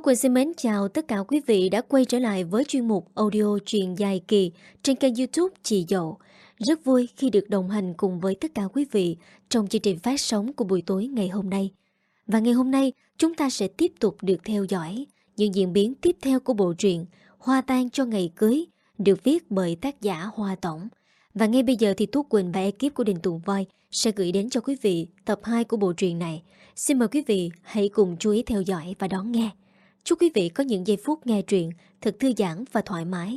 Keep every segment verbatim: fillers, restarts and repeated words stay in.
Tú Quỳnh xin mến chào tất cả quý vị đã quay trở lại với chuyên mục audio truyện dài kỳ trên kênh YouTube Chị Dậu. Rất vui khi được đồng hành cùng với tất cả quý vị trong chương trình phát sóng của buổi tối ngày hôm nay. Và ngày hôm nay chúng ta sẽ tiếp tục được theo dõi những diễn biến tiếp theo của bộ truyện Hoa Tang cho ngày cưới được viết bởi tác giả Hoa Tổng. Và ngay bây giờ thì Tú Quỳnh và ekip của Đình Tùng Voi sẽ gửi đến cho quý vị tập hai của bộ truyện này. Xin mời quý vị hãy cùng chú ý theo dõi và đón nghe. Chúc quý vị có những giây phút nghe truyện thật thư giãn và thoải mái.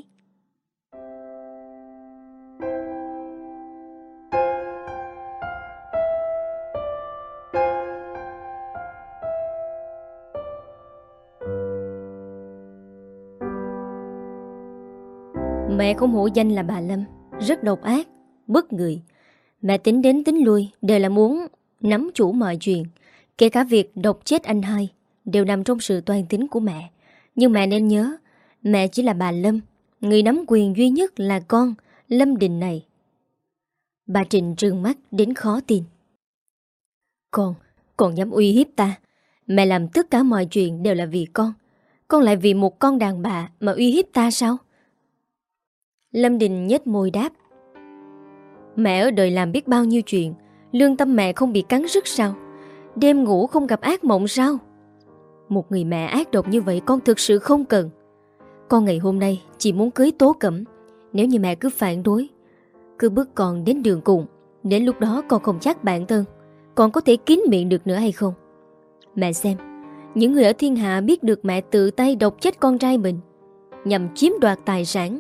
Mẹ không hổ danh là bà Lâm, rất độc ác, bức người. Mẹ tính đến tính lui đều là muốn nắm chủ mọi chuyện, kể cả việc độc chết anh hai đều nằm trong sự toan tính của mẹ. Nhưng mẹ nên nhớ, mẹ chỉ là bà Lâm, người nắm quyền duy nhất là con Lâm Đình này. Bà Trịnh trừng mắt đến khó tin. Con, con dám uy hiếp ta. Mẹ làm tất cả mọi chuyện đều là vì con. Con lại vì một con đàn bà mà uy hiếp ta sao? Lâm Đình nhếch môi đáp. Mẹ ở đời làm biết bao nhiêu chuyện, lương tâm mẹ không bị cắn rứt sao? Đêm ngủ không gặp ác mộng sao? Một người mẹ ác độc như vậy con thực sự không cần. Con ngày hôm nay chỉ muốn cưới Tố Cẩm. Nếu như mẹ cứ phản đối, cứ bước con đến đường cùng, đến lúc đó con không chắc bản thân con có thể kín miệng được nữa hay không. Mẹ xem, những người ở thiên hạ biết được mẹ tự tay độc chết con trai mình nhằm chiếm đoạt tài sản.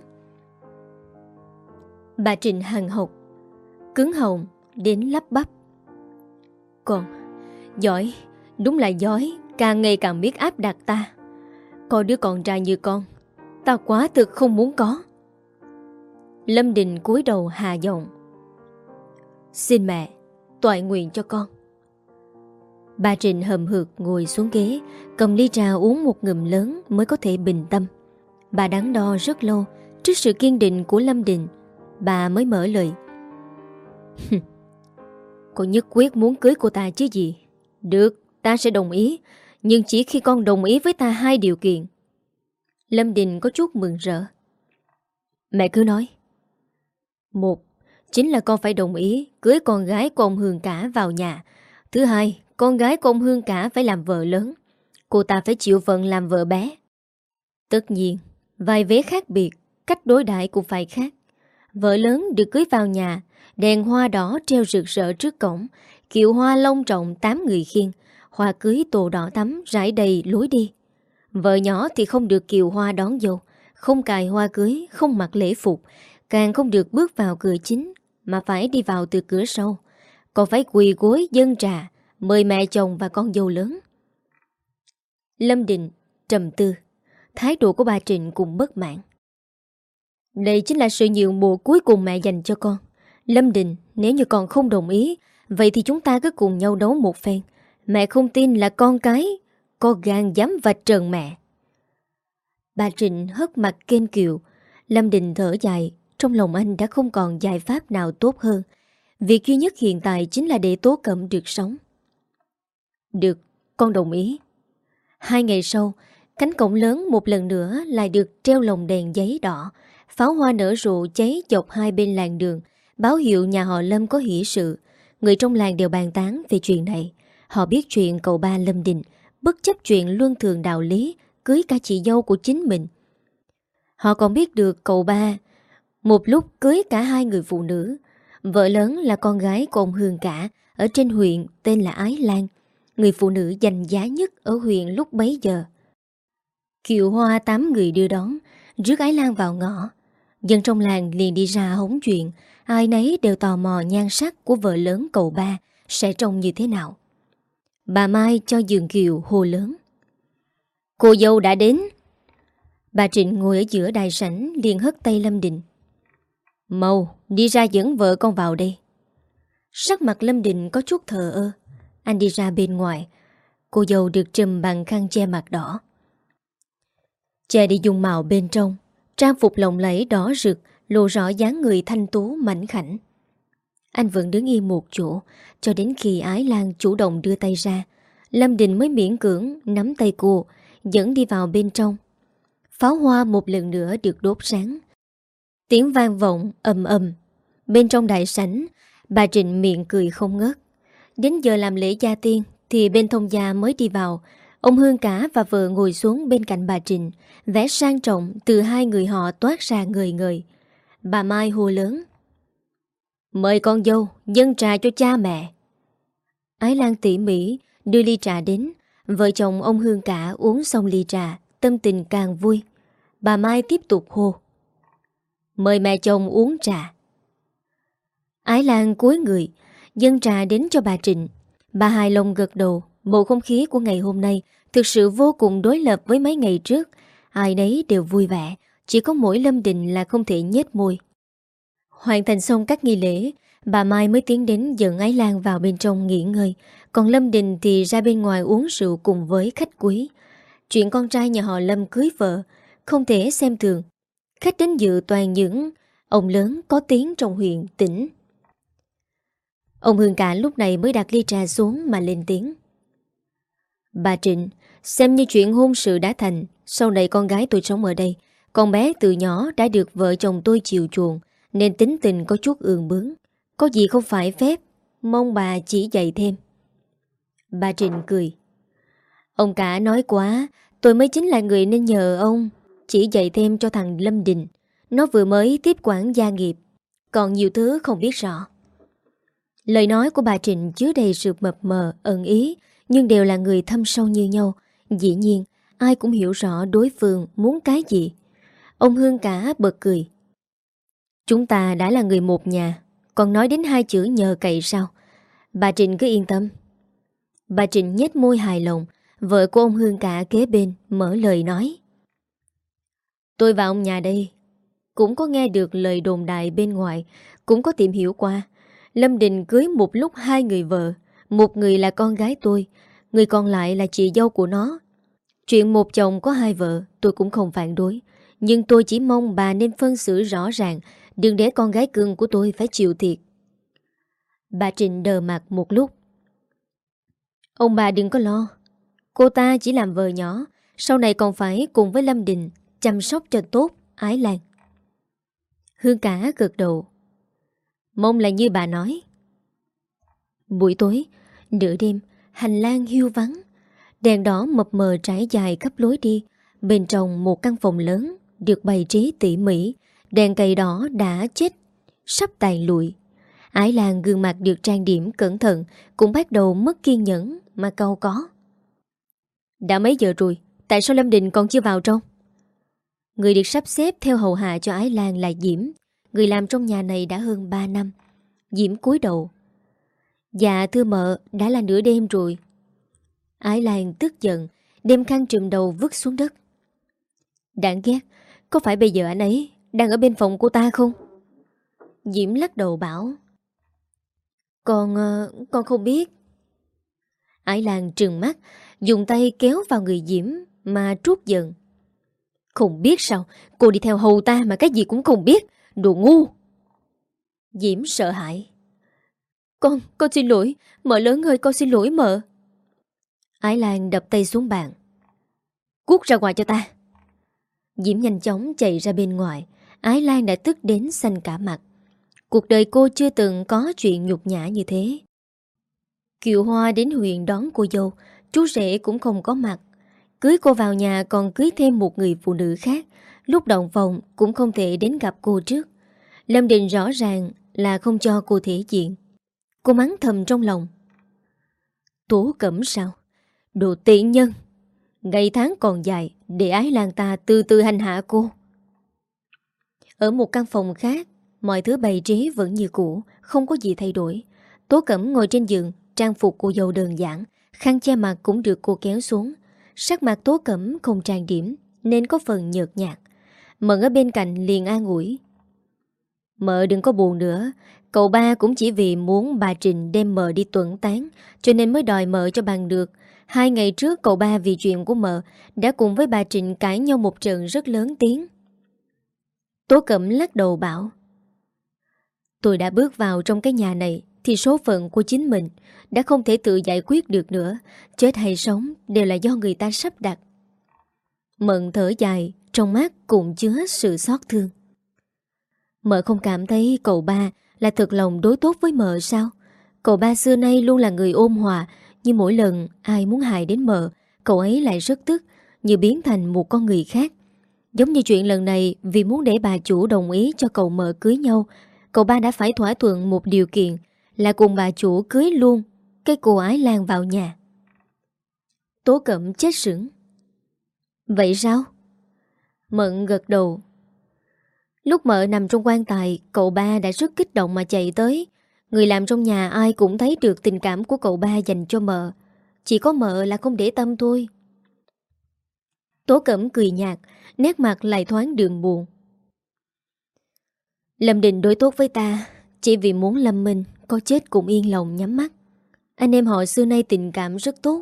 Bà Trịnh hằn học, cứng họng đến lắp bắp. Con, giỏi, đúng là giỏi, càng ngày càng biết áp đặt ta. Có đứa con trai như con, ta quá thực không muốn có. Lâm Đình cúi đầu hạ giọng. Xin mẹ, toại nguyện cho con. Bà Trịnh hầm hực ngồi xuống ghế, cầm ly trà uống một ngụm lớn mới có thể bình tâm. Bà đắn đo rất lâu, trước sự kiên định của Lâm Đình, bà mới mở lời. Con nhất quyết muốn cưới cô ta chứ gì. Được, ta sẽ đồng ý, nhưng chỉ khi con đồng ý với ta hai điều kiện. Lâm Đình có chút mừng rỡ. Mẹ cứ nói. Một, chính là con phải đồng ý cưới con gái của ông Hương Cả vào nhà. Thứ hai, con gái của ông Hương Cả phải làm vợ lớn. Cô ta phải chịu phận làm vợ bé. Tất nhiên, vài vế khác biệt, cách đối đãi cũng phải khác. Vợ lớn được cưới vào nhà, đèn hoa đỏ treo rực rỡ trước cổng, kiệu hoa long trọng tám người khiêng, hoa cưới tổ đỏ tắm rải đầy lối đi. Vợ nhỏ thì không được kiệu hoa đón dâu, không cài hoa cưới, không mặc lễ phục, càng không được bước vào cửa chính, mà phải đi vào từ cửa sau. Còn phải quỳ gối dâng trà, mời mẹ chồng và con dâu lớn. Lâm Đình trầm tư, thái độ của bà Trịnh cũng bất mãn. Đây chính là sự nhượng bộ cuối cùng mẹ dành cho con. Lâm Đình, nếu như con không đồng ý, vậy thì chúng ta cứ cùng nhau đấu một phen. Mẹ không tin là con cái có gan dám vạch trần mẹ. Bà Trịnh hất mặt kênh kiệu. Lâm Đình thở dài. Trong lòng anh đã không còn giải pháp nào tốt hơn. Việc duy nhất hiện tại chính là để Tố Cẩm được sống. Được, con đồng ý. Hai ngày sau, cánh cổng lớn một lần nữa lại được treo lồng đèn giấy đỏ. Pháo hoa nở rộ cháy dọc hai bên làng đường, báo hiệu nhà họ Lâm có hỷ sự. Người trong làng đều bàn tán về chuyện này. Họ biết chuyện cậu ba Lâm Đình bất chấp chuyện luân thường đạo lý cưới cả chị dâu của chính mình. Họ còn biết được cậu ba một lúc cưới cả hai người phụ nữ. Vợ lớn là con gái của ông Hương Cả ở trên huyện tên là Ái Lan, người phụ nữ danh giá nhất ở huyện lúc bấy giờ. Kiệu hoa tám người đưa đón, rước Ái Lan vào ngõ. Dân trong làng liền đi ra hóng chuyện, ai nấy đều tò mò nhan sắc của vợ lớn cậu ba sẽ trông như thế nào. Bà Mai cho giường kiệu hô lớn. Cô dâu đã đến. Bà Trịnh ngồi ở giữa đại sảnh liền hất tay Lâm Đình. Mau, đi ra dẫn vợ con vào đây. Sắc mặt Lâm Đình có chút thờ ơ. Anh đi ra bên ngoài. Cô dâu được trùm bằng khăn che mặt đỏ. Che đi dùng màu bên trong, trang phục lộng lẫy đỏ rực lộ rõ dáng người thanh tú mảnh khảnh. Anh vẫn đứng yên một chỗ cho đến khi Ái Lan chủ động đưa tay ra. Lâm Đình mới miễn cưỡng nắm tay cô, dẫn đi vào bên trong. Pháo hoa một lần nữa được đốt sáng. Tiếng vang vọng ầm ầm. Bên trong đại sảnh, bà Trịnh miệng cười không ngớt. Đến giờ làm lễ gia tiên thì bên thông gia mới đi vào. Ông Hương Cả và vợ ngồi xuống bên cạnh bà Trịnh. Vẻ sang trọng từ hai người họ toát ra ngời ngời. Bà Mai hô lớn: "Mời con dâu dâng trà cho cha mẹ." Ái Lan tỉ mỉ đưa ly trà đến. Vợ chồng ông Hương Cả uống xong ly trà, tâm tình càng vui. Bà Mai tiếp tục hô: "Mời mẹ chồng uống trà." Ái Lan cúi người dâng trà đến cho bà Trịnh. Bà hài lòng gật đầu. Bầu không khí của ngày hôm nay thực sự vô cùng đối lập với mấy ngày trước. Ai nấy đều vui vẻ, chỉ có mỗi Lâm Đình là không thể nhếch môi. Hoàn thành xong các nghi lễ, bà Mai mới tiến đến dẫn Ái Lan vào bên trong nghỉ ngơi. Còn Lâm Đình thì ra bên ngoài uống rượu cùng với khách quý. Chuyện con trai nhà họ Lâm cưới vợ không thể xem thường. Khách đến dự toàn những ông lớn có tiếng trong huyện tỉnh. Ông Hương Cả lúc này mới đặt ly trà xuống mà lên tiếng: "Bà Trịnh, xem như chuyện hôn sự đã thành. Sau này con gái tôi sống ở đây. Con bé từ nhỏ đã được vợ chồng tôi chiều chuộng, nên tính tình có chút ương bướng. Có gì không phải phép, mong bà chỉ dạy thêm." Bà Trịnh cười: "Ông Cả nói quá. Tôi mới chính là người nên nhờ ông chỉ dạy thêm cho thằng Lâm Đình. Nó vừa mới tiếp quản gia nghiệp, còn nhiều thứ không biết rõ." Lời nói của bà Trịnh chứa đầy sự mập mờ, ẩn ý, nhưng đều là người thâm sâu như nhau. Dĩ nhiên, ai cũng hiểu rõ đối phương muốn cái gì. Ông Hương Cả bật cười: "Chúng ta đã là người một nhà, còn nói đến hai chữ nhờ cậy sao? Bà Trịnh cứ yên tâm." Bà Trịnh nhếch môi hài lòng. Vợ của ông Hương Cả kế bên mở lời nói: "Tôi và ông nhà đây cũng có nghe được lời đồn đại bên ngoài, cũng có tìm hiểu qua. Lâm Đình cưới một lúc hai người vợ. Một người là con gái tôi, người còn lại là chị dâu của nó. Chuyện một chồng có hai vợ tôi cũng không phản đối, nhưng tôi chỉ mong bà nên phân xử rõ ràng, đừng để con gái cưng của tôi phải chịu thiệt." Bà Trịnh đờ mặt một lúc: "Ông bà đừng có lo. Cô ta chỉ làm vợ nhỏ, sau này còn phải cùng với Lâm Đình chăm sóc cho tốt Ái Lan." Hương Cả gật đầu: "Mong là như bà nói." Buổi tối, nửa đêm, hành lang hiu vắng. Đèn đỏ mập mờ trải dài khắp lối đi. Bên trong một căn phòng lớn được bày trí tỉ mỉ. Đèn cầy đỏ đã chết, sắp tàn lụi. Ái Lan gương mặt được trang điểm cẩn thận cũng bắt đầu mất kiên nhẫn mà cau có: "Đã mấy giờ rồi, tại sao Lâm Đình còn chưa vào trong?" Người được sắp xếp theo hầu hạ cho Ái Lan là Diễm. Người làm trong nhà này đã hơn ba năm. Diễm cúi đầu: "Dạ thưa mợ, đã là nửa đêm rồi." Ái Lan tức giận đem khăn trùm đầu vứt xuống đất: "Đáng ghét, có phải bây giờ anh ấy đang ở bên phòng cô ta không?" Diễm lắc đầu bảo: Con, uh, con không biết." Ái Lan trừng mắt, dùng tay kéo vào người Diễm mà trút giận: "Không biết sao? Cô đi theo hầu ta mà cái gì cũng không biết. Đồ ngu." Diễm sợ hãi: Con, con xin lỗi. Mợ lớn ơi, con xin lỗi mợ." Ái Lan đập tay xuống bàn: "Cút ra ngoài cho ta." Diễm nhanh chóng chạy ra bên ngoài. Ái Lan đã tức đến xanh cả mặt. Cuộc đời cô chưa từng có chuyện nhục nhã như thế. Kiều Hoa đến huyện đón cô dâu, chú rể cũng không có mặt. Cưới cô vào nhà còn cưới thêm một người phụ nữ khác. Lúc động phòng cũng không thể đến gặp cô trước. Lâm Đình rõ ràng là không cho cô thể diện. Cô mắng thầm trong lòng: "Tố Cẩm sao? Đồ tiện nhân! Ngày tháng còn dài, để Ái Lan ta từ từ hành hạ cô." Ở một căn phòng khác, mọi thứ bày trí vẫn như cũ, không có gì thay đổi. Tố Cẩm ngồi trên giường, trang phục cô dâu đơn giản, khăn che mặt cũng được cô kéo xuống. Sắc mặt Tố Cẩm không trang điểm nên có phần nhợt nhạt. Mận ở bên cạnh liền an ủi: "Mợ đừng có buồn nữa. Cậu ba cũng chỉ vì muốn bà Trịnh đem mợ đi tuẫn tán, cho nên mới đòi mợ cho bằng được. Hai ngày trước cậu ba vì chuyện của mợ đã cùng với bà Trịnh cãi nhau một trận rất lớn tiếng." Tố Cẩm lắc đầu bảo: "Tôi đã bước vào trong cái nhà này thì số phận của chính mình đã không thể tự giải quyết được nữa. Chết hay sống đều là do người ta sắp đặt." Mận thở dài, trong mắt cũng chứa sự xót thương. Mợ không cảm thấy cậu ba là thật lòng đối tốt với mợ sao? Cậu ba xưa nay luôn là người ôn hòa, nhưng mỗi lần ai muốn hại đến mợ, cậu ấy lại rất tức, như biến thành một con người khác. Giống như chuyện lần này, vì muốn để bà chủ đồng ý cho cậu mợ cưới nhau, cậu ba đã phải thỏa thuận một điều kiện là cùng bà chủ cưới luôn cái cô Ái Lan vào nhà. Tố Cẩm chết sững. Vậy sao? Mận gật đầu. Lúc mợ nằm trong quan tài, cậu ba đã rất kích động mà chạy tới. Người làm trong nhà ai cũng thấy được tình cảm của cậu ba dành cho mợ. Chỉ có mợ là không để tâm thôi. Tố Cẩm cười nhạt, nét mặt lại thoáng đường buồn. Lâm Đình đối tốt với ta chỉ vì muốn Lâm Minh có chết cũng yên lòng nhắm mắt. Anh em họ xưa nay tình cảm rất tốt.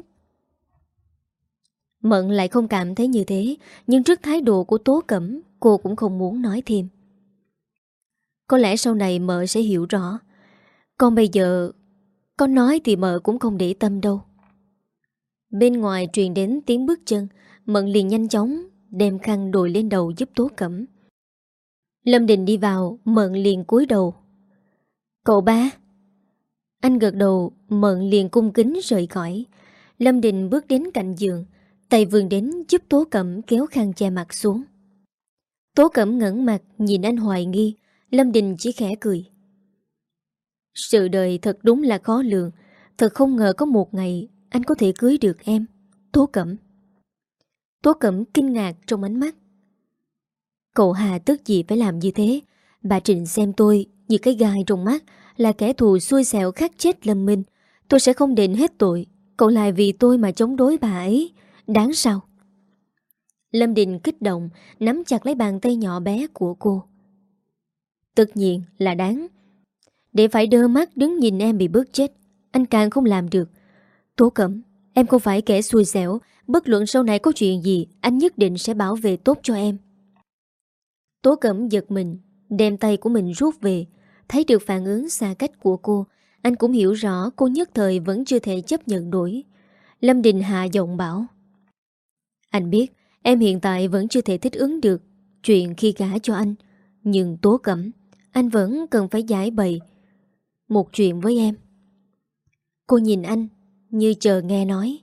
Mận lại không cảm thấy như thế, nhưng trước thái độ của Tố Cẩm, cô cũng không muốn nói thêm. Có lẽ sau này mợ sẽ hiểu rõ. Còn bây giờ, có nói thì mợ cũng không để tâm đâu. Bên ngoài truyền đến tiếng bước chân, Mận liền nhanh chóng đem khăn đội lên đầu giúp Tố Cẩm. Lâm Đình đi vào, Mận liền cúi đầu. Cậu ba. Anh gật đầu, Mận liền cung kính rời khỏi. Lâm Đình bước đến cạnh giường, tay vươn đến giúp Tố Cẩm kéo khăn che mặt xuống. Tố Cẩm ngẩng mặt nhìn anh hoài nghi. Lâm Đình chỉ khẽ cười. Sự đời thật đúng là khó lường. Thật không ngờ có một ngày anh có thể cưới được em, Tố Cẩm. Tố Cẩm kinh ngạc trong ánh mắt. Cậu Hà tức gì phải làm như thế? Bà Trịnh xem tôi như cái gai trong mắt, là kẻ thù xui xẻo khắc chết Lâm Minh. Tôi sẽ không đền hết tội. Cậu lại vì tôi mà chống đối bà ấy. Đáng sao? Lâm Đình kích động, nắm chặt lấy bàn tay nhỏ bé của cô. Tất nhiên là đáng. Để phải đơ mắt đứng nhìn em bị bớt chết, anh càng không làm được. Tố Cẩm, em không phải kẻ xui xẻo. Bất luận sau này có chuyện gì, anh nhất định sẽ bảo vệ tốt cho em. Tố Cẩm giật mình, đem tay của mình rút về. Thấy được phản ứng xa cách của cô, anh cũng hiểu rõ cô nhất thời vẫn chưa thể chấp nhận nổi. Lâm Đình hạ giọng bảo. Anh biết em hiện tại vẫn chưa thể thích ứng được chuyện khi gả cho anh. Nhưng Tố Cẩm, anh vẫn cần phải giải bày một chuyện với em. Cô nhìn anh như chờ nghe nói.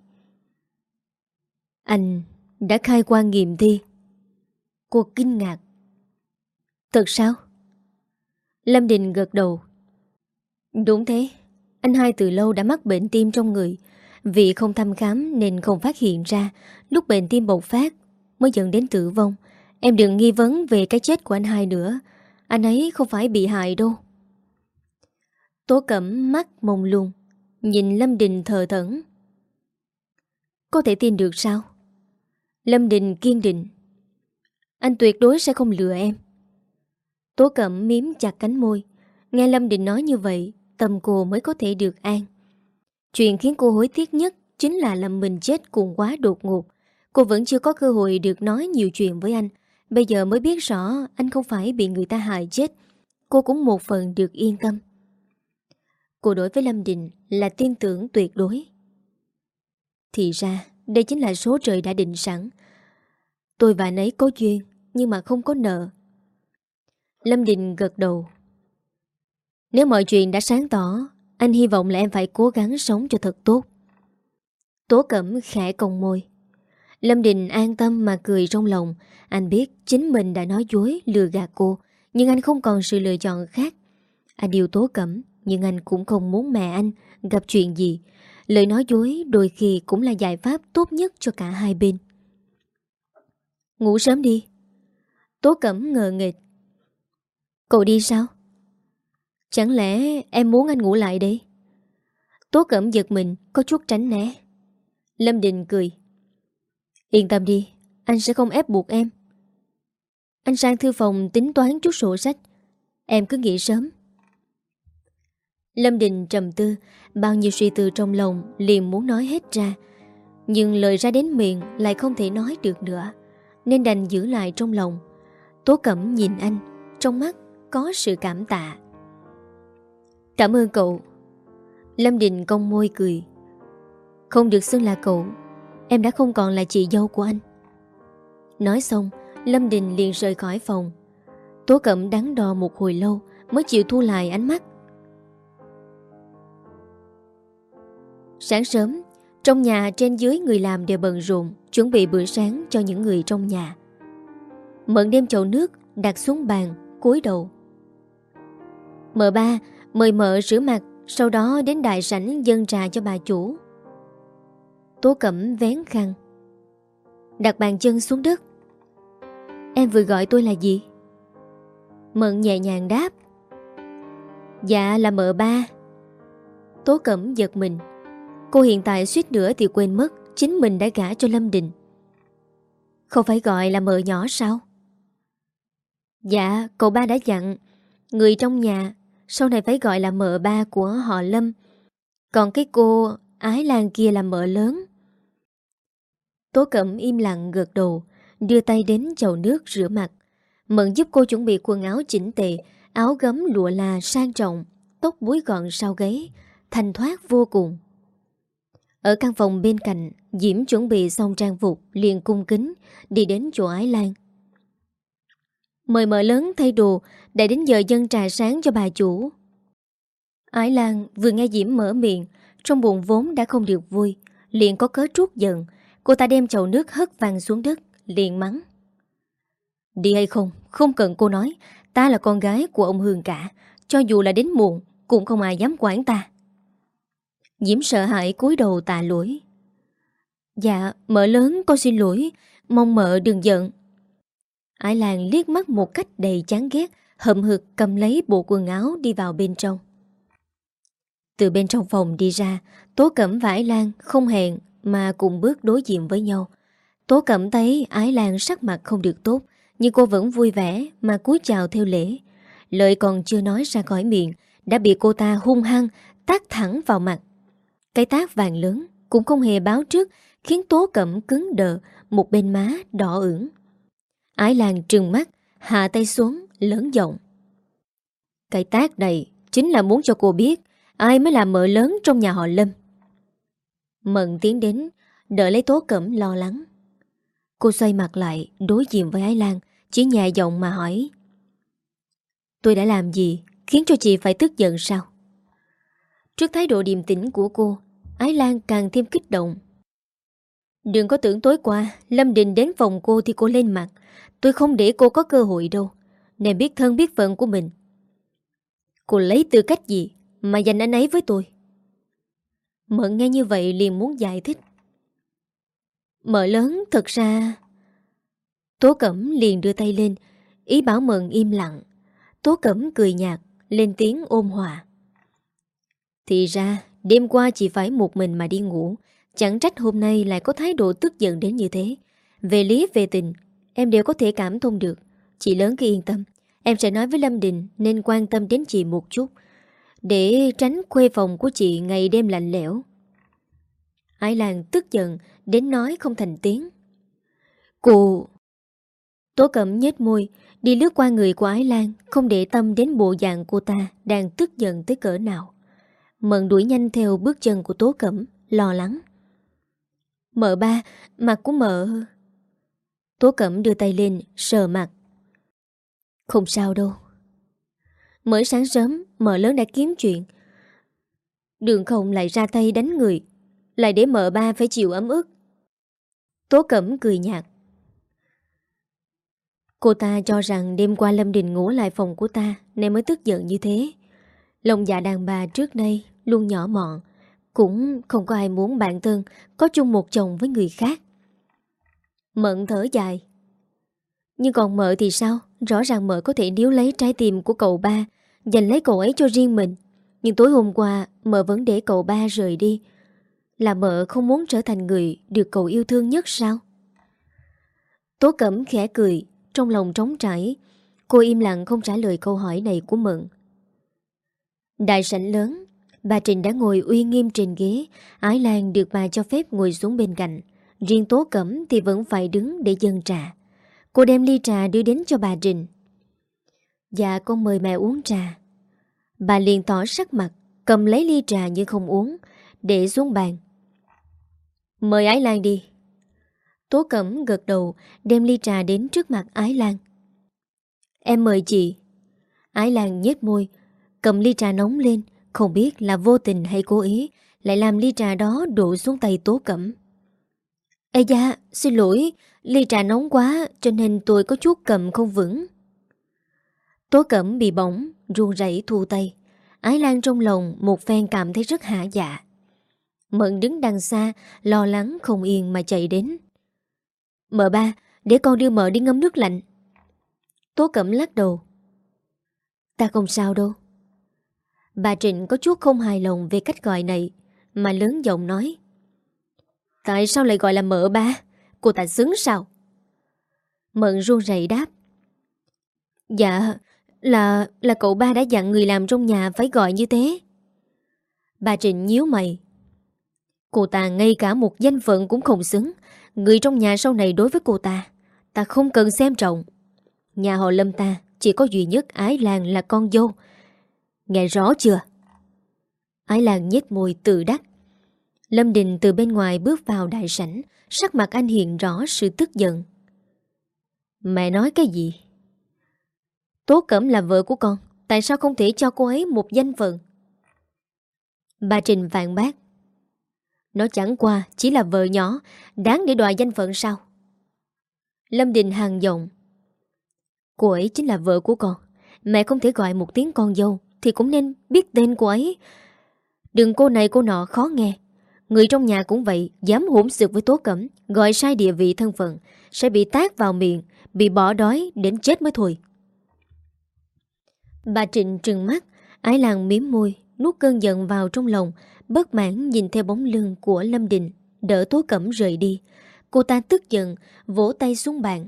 Anh đã khai qua nghiệm thi. Cô kinh ngạc. Thật sao? Lâm Đình gật đầu. Đúng thế. Anh hai từ lâu đã mắc bệnh tim trong người. Vì không thăm khám nên không phát hiện ra. Lúc bệnh tim bộc phát mới dẫn đến tử vong. Em đừng nghi vấn về cái chết của anh hai nữa. Anh ấy không phải bị hại đâu. Tố Cẩm mắt mông lung, nhìn Lâm Đình thờ thẫn. Có thể tin được sao? Lâm Đình kiên định. Anh tuyệt đối sẽ không lừa em. Tố Cẩm miếm chặt cánh môi. Nghe Lâm Đình nói như vậy, tâm cô mới có thể được an. Chuyện khiến cô hối tiếc nhất chính là Lâm Minh chết cùng quá đột ngột. Cô vẫn chưa có cơ hội được nói nhiều chuyện với anh. Bây giờ mới biết rõ anh không phải bị người ta hại chết. Cô cũng một phần được yên tâm. Cô đối với Lâm Đình là tin tưởng tuyệt đối. Thì ra đây chính là số trời đã định sẵn. Tôi và anh ấy có duyên, nhưng mà không có nợ. Lâm Đình gật đầu. Nếu mọi chuyện đã sáng tỏ, anh hy vọng là em phải cố gắng sống cho thật tốt. Tố Cẩm khẽ cong môi. Lâm Đình an tâm mà cười trong lòng. Anh biết chính mình đã nói dối lừa gạt cô, nhưng anh không còn sự lựa chọn khác. Anh yêu Tố Cẩm, nhưng anh cũng không muốn mẹ anh gặp chuyện gì. Lời nói dối đôi khi cũng là giải pháp tốt nhất cho cả hai bên. Ngủ sớm đi. Tố Cẩm ngờ nghệch. Cậu đi sao? Chẳng lẽ em muốn anh ngủ lại đây? Tố Cẩm giật mình, có chút tránh né. Lâm Đình cười. Yên tâm đi, anh sẽ không ép buộc em. Anh sang thư phòng tính toán chút sổ sách. Em cứ nghỉ sớm. Lâm Đình trầm tư, bao nhiêu suy tư trong lòng liền muốn nói hết ra. Nhưng lời ra đến miệng lại không thể nói được nữa, nên đành giữ lại trong lòng. Tố Cẩm nhìn anh, trong mắt có sự cảm tạ. Cảm ơn cậu. Lâm Đình cong môi cười. Không được xưng là cậu. Em đã không còn là chị dâu của anh. Nói xong, Lâm Đình liền rời khỏi phòng. Tố Cẩm đắn đo một hồi lâu mới chịu thu lại ánh mắt. Sáng sớm, trong nhà trên dưới người làm đều bận rộn chuẩn bị bữa sáng cho những người trong nhà. Mận đem chậu nước đặt xuống bàn, cúi đầu. Mợ ba, mời mợ rửa mặt, sau đó đến đại sảnh dâng trà cho bà chủ. Tố Cẩm vén khăn, đặt bàn chân xuống đất. Em vừa gọi tôi là gì? Mận nhẹ nhàng đáp. Dạ là mợ ba. Tố Cẩm giật mình. Cô hiện tại suýt nữa thì quên mất chính mình đã gả cho Lâm Đình. Không phải gọi là mợ nhỏ sao? Dạ, cậu ba đã dặn người trong nhà sau này phải gọi là mợ ba của họ Lâm. Còn cái cô Ái Lan kia là mợ lớn. Tố Cẩm im lặng gật đầu, đưa tay đến chậu nước rửa mặt. Mận giúp cô chuẩn bị quần áo chỉnh tề, áo gấm lụa là sang trọng, tóc búi gọn sau gáy, thanh thoát vô cùng. Ở căn phòng bên cạnh, Diễm chuẩn bị xong trang phục liền cung kính đi đến chỗ Ái Lan. Mời mợ lớn thay đồ, đã đến giờ dâng trà sáng cho bà chủ. Ái Lan vừa nghe Diễm mở miệng, trong bụng vốn đã không được vui, liền có cớ trút giận. Cô ta đem chậu nước hất văng xuống đất, liền mắng. Đi hay không, không cần cô nói. Ta là con gái của ông Hương cả. Cho dù là đến muộn, cũng không ai dám quản ta. Diễm sợ hãi cúi đầu tạ lỗi. Dạ, mợ lớn con xin lỗi, mong mợ đừng giận. Ái Lan liếc mắt một cách đầy chán ghét, hậm hực cầm lấy bộ quần áo đi vào bên trong. Từ bên trong phòng đi ra, Tố Cẩm và Ái Lan không hẹn mà cùng bước đối diện với nhau. Tố Cẩm thấy Ái Lan sắc mặt không được tốt, nhưng cô vẫn vui vẻ mà cúi chào theo lễ. Lời còn chưa nói ra khỏi miệng đã bị cô ta hung hăng tát thẳng vào mặt. Cái tát vàng lớn cũng không hề báo trước, khiến Tố Cẩm cứng đờ, một bên má đỏ ửng. Ái Lan trừng mắt, hạ tay xuống, lớn giọng. Cái tát này chính là muốn cho cô biết ai mới là mợ lớn trong nhà họ Lâm. Mận tiến đến, đợi lấy Tố Cẩm lo lắng. Cô xoay mặt lại, đối diện với Ái Lan, chỉ nhẹ giọng mà hỏi. Tôi đã làm gì khiến cho chị phải tức giận sao? Trước thái độ điềm tĩnh của cô, Ái Lan càng thêm kích động. Đừng có tưởng tối qua Lâm Đình đến phòng cô thì cô lên mặt. Tôi không để cô có cơ hội đâu. Nên biết thân biết phận của mình. Cô lấy tư cách gì mà giành anh ấy với tôi? Mận nghe như vậy liền muốn giải thích. Mợ lớn thật ra... Tố Cẩm liền đưa tay lên, ý bảo Mận im lặng. Tố Cẩm cười nhạt, lên tiếng ôn hòa. Thì ra đêm qua chị phải một mình mà đi ngủ. Chẳng trách hôm nay lại có thái độ tức giận đến như thế. Về lý về tình em đều có thể cảm thông được. Chị lớn cứ yên tâm, em sẽ nói với Lâm Đình nên quan tâm đến chị một chút, để tránh khuê phòng của chị ngày đêm lạnh lẽo. Ái Lan tức giận đến nói không thành tiếng. Cô... Tố Cẩm nhếch môi, đi lướt qua người của Ái Lan, không để tâm đến bộ dạng cô ta đang tức giận tới cỡ nào. Mận đuổi nhanh theo bước chân của Tố Cẩm, lo lắng. Mợ ba, mặt của mợ... Tố Cẩm đưa tay lên, sờ mặt. Không sao đâu. Mới sáng sớm, mợ lớn đã kiếm chuyện. Đường không lại ra tay đánh người, lại để mợ ba phải chịu ấm ức. Tố Cẩm cười nhạt. Cô ta cho rằng đêm qua Lâm Đình ngủ lại phòng của ta nên mới tức giận như thế. Lòng dạ đàn bà trước nay luôn nhỏ mọn, cũng không có ai muốn bạn thân có chung một chồng với người khác. Mận thở dài. Nhưng còn mợ thì sao? Rõ ràng mợ có thể níu lấy trái tim của cậu ba, giành lấy cậu ấy cho riêng mình. Nhưng tối hôm qua mợ vẫn để cậu ba rời đi. Là mợ không muốn trở thành người được cậu yêu thương nhất sao? Tố Cẩm khẽ cười, trong lòng trống trải. Cô im lặng không trả lời câu hỏi này của Mận. Đại sảnh lớn, bà Trình đã ngồi uy nghiêm trên ghế. Ái Lan được bà cho phép ngồi xuống bên cạnh. Riêng Tố Cẩm thì vẫn phải đứng để dâng trà. Cô đem ly trà đưa đến cho bà Trình. Dạ con mời mẹ uống trà. Bà liền tỏ sắc mặt, cầm lấy ly trà nhưng không uống, để xuống bàn. Mời Ái Lan đi. Tố Cẩm gật đầu, đem ly trà đến trước mặt Ái Lan. Em mời chị. Ái Lan nhếch môi, cầm ly trà nóng lên, không biết là vô tình hay cố ý, lại làm ly trà đó đổ xuống tay Tố Cẩm. Ê da, xin lỗi, ly trà nóng quá cho nên tôi có chút cầm không vững. Tố Cẩm bị bỏng, run rẩy thu tay. Ái Lan trong lòng một phen cảm thấy rất hả dạ. Mận đứng đằng xa, lo lắng không yên mà chạy đến. Mợ ba, để con đưa mợ đi ngâm nước lạnh. Tố Cẩm lắc đầu. Ta không sao đâu. Bà Trịnh có chút không hài lòng về cách gọi này, mà lớn giọng nói. Tại sao lại gọi là mợ ba? Cô ta xứng sao? Mận run rẩy đáp. Dạ, là là cậu ba đã dặn người làm trong nhà phải gọi như thế. Bà Trịnh nhíu mày. Cô ta ngay cả một danh phận cũng không xứng. Người trong nhà sau này đối với cô ta, ta không cần xem trọng. Nhà họ Lâm ta chỉ có duy nhất Ái Lan là con dâu. Nghe rõ chưa? Ái Lan nhếch môi tự đắc. Lâm Đình từ bên ngoài bước vào đại sảnh, sắc mặt anh hiện rõ sự tức giận. Mẹ nói cái gì? Tố Cẩm là vợ của con, tại sao không thể cho cô ấy một danh phận? Bà Trình phản bác. Nó chẳng qua chỉ là vợ nhỏ, đáng để đòi danh phận sao? Lâm Đình hằn giọng. Cô ấy chính là vợ của con. Mẹ không thể gọi một tiếng con dâu thì cũng nên biết tên cô ấy. Đừng cô này cô nọ khó nghe. Người trong nhà cũng vậy, dám hỗn xược với Tố Cẩm, gọi sai địa vị thân phận, sẽ bị tát vào miệng, bị bỏ đói đến chết mới thôi. Bà Trịnh trừng mắt, Ái Lan mím môi, nuốt cơn giận vào trong lòng, bất mãn nhìn theo bóng lưng của Lâm Đình, đỡ Tố Cẩm rời đi. Cô ta tức giận, vỗ tay xuống bàn.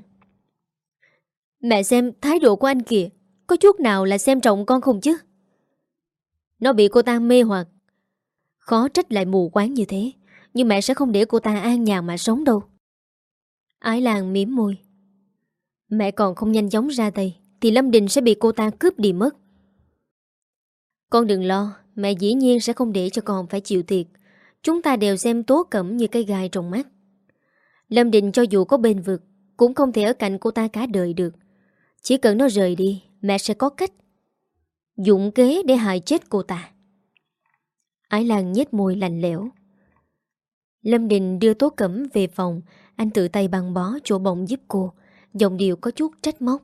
Mẹ xem thái độ của anh kìa, có chút nào là xem trọng con không chứ? Nó bị cô ta mê hoặc, khó trách lại mù quáng như thế. Nhưng mẹ sẽ không để cô ta an nhàn mà sống đâu. Ái Lan mím môi. Mẹ còn không nhanh chóng ra tay thì Lâm Đình sẽ bị cô ta cướp đi mất. Con đừng lo, mẹ dĩ nhiên sẽ không để cho con phải chịu thiệt. Chúng ta đều xem Tố Cẩm như cái gai trong mắt. Lâm Đình cho dù có bên vực cũng không thể ở cạnh cô ta cả đời được. Chỉ cần nó rời đi, mẹ sẽ có cách dụng kế để hại chết cô ta. Ái Lan nhếch môi lạnh lẽo. Lâm Đình đưa Tố Cẩm về phòng. Anh tự tay băng bó chỗ bụng giúp cô, giọng điệu có chút trách móc.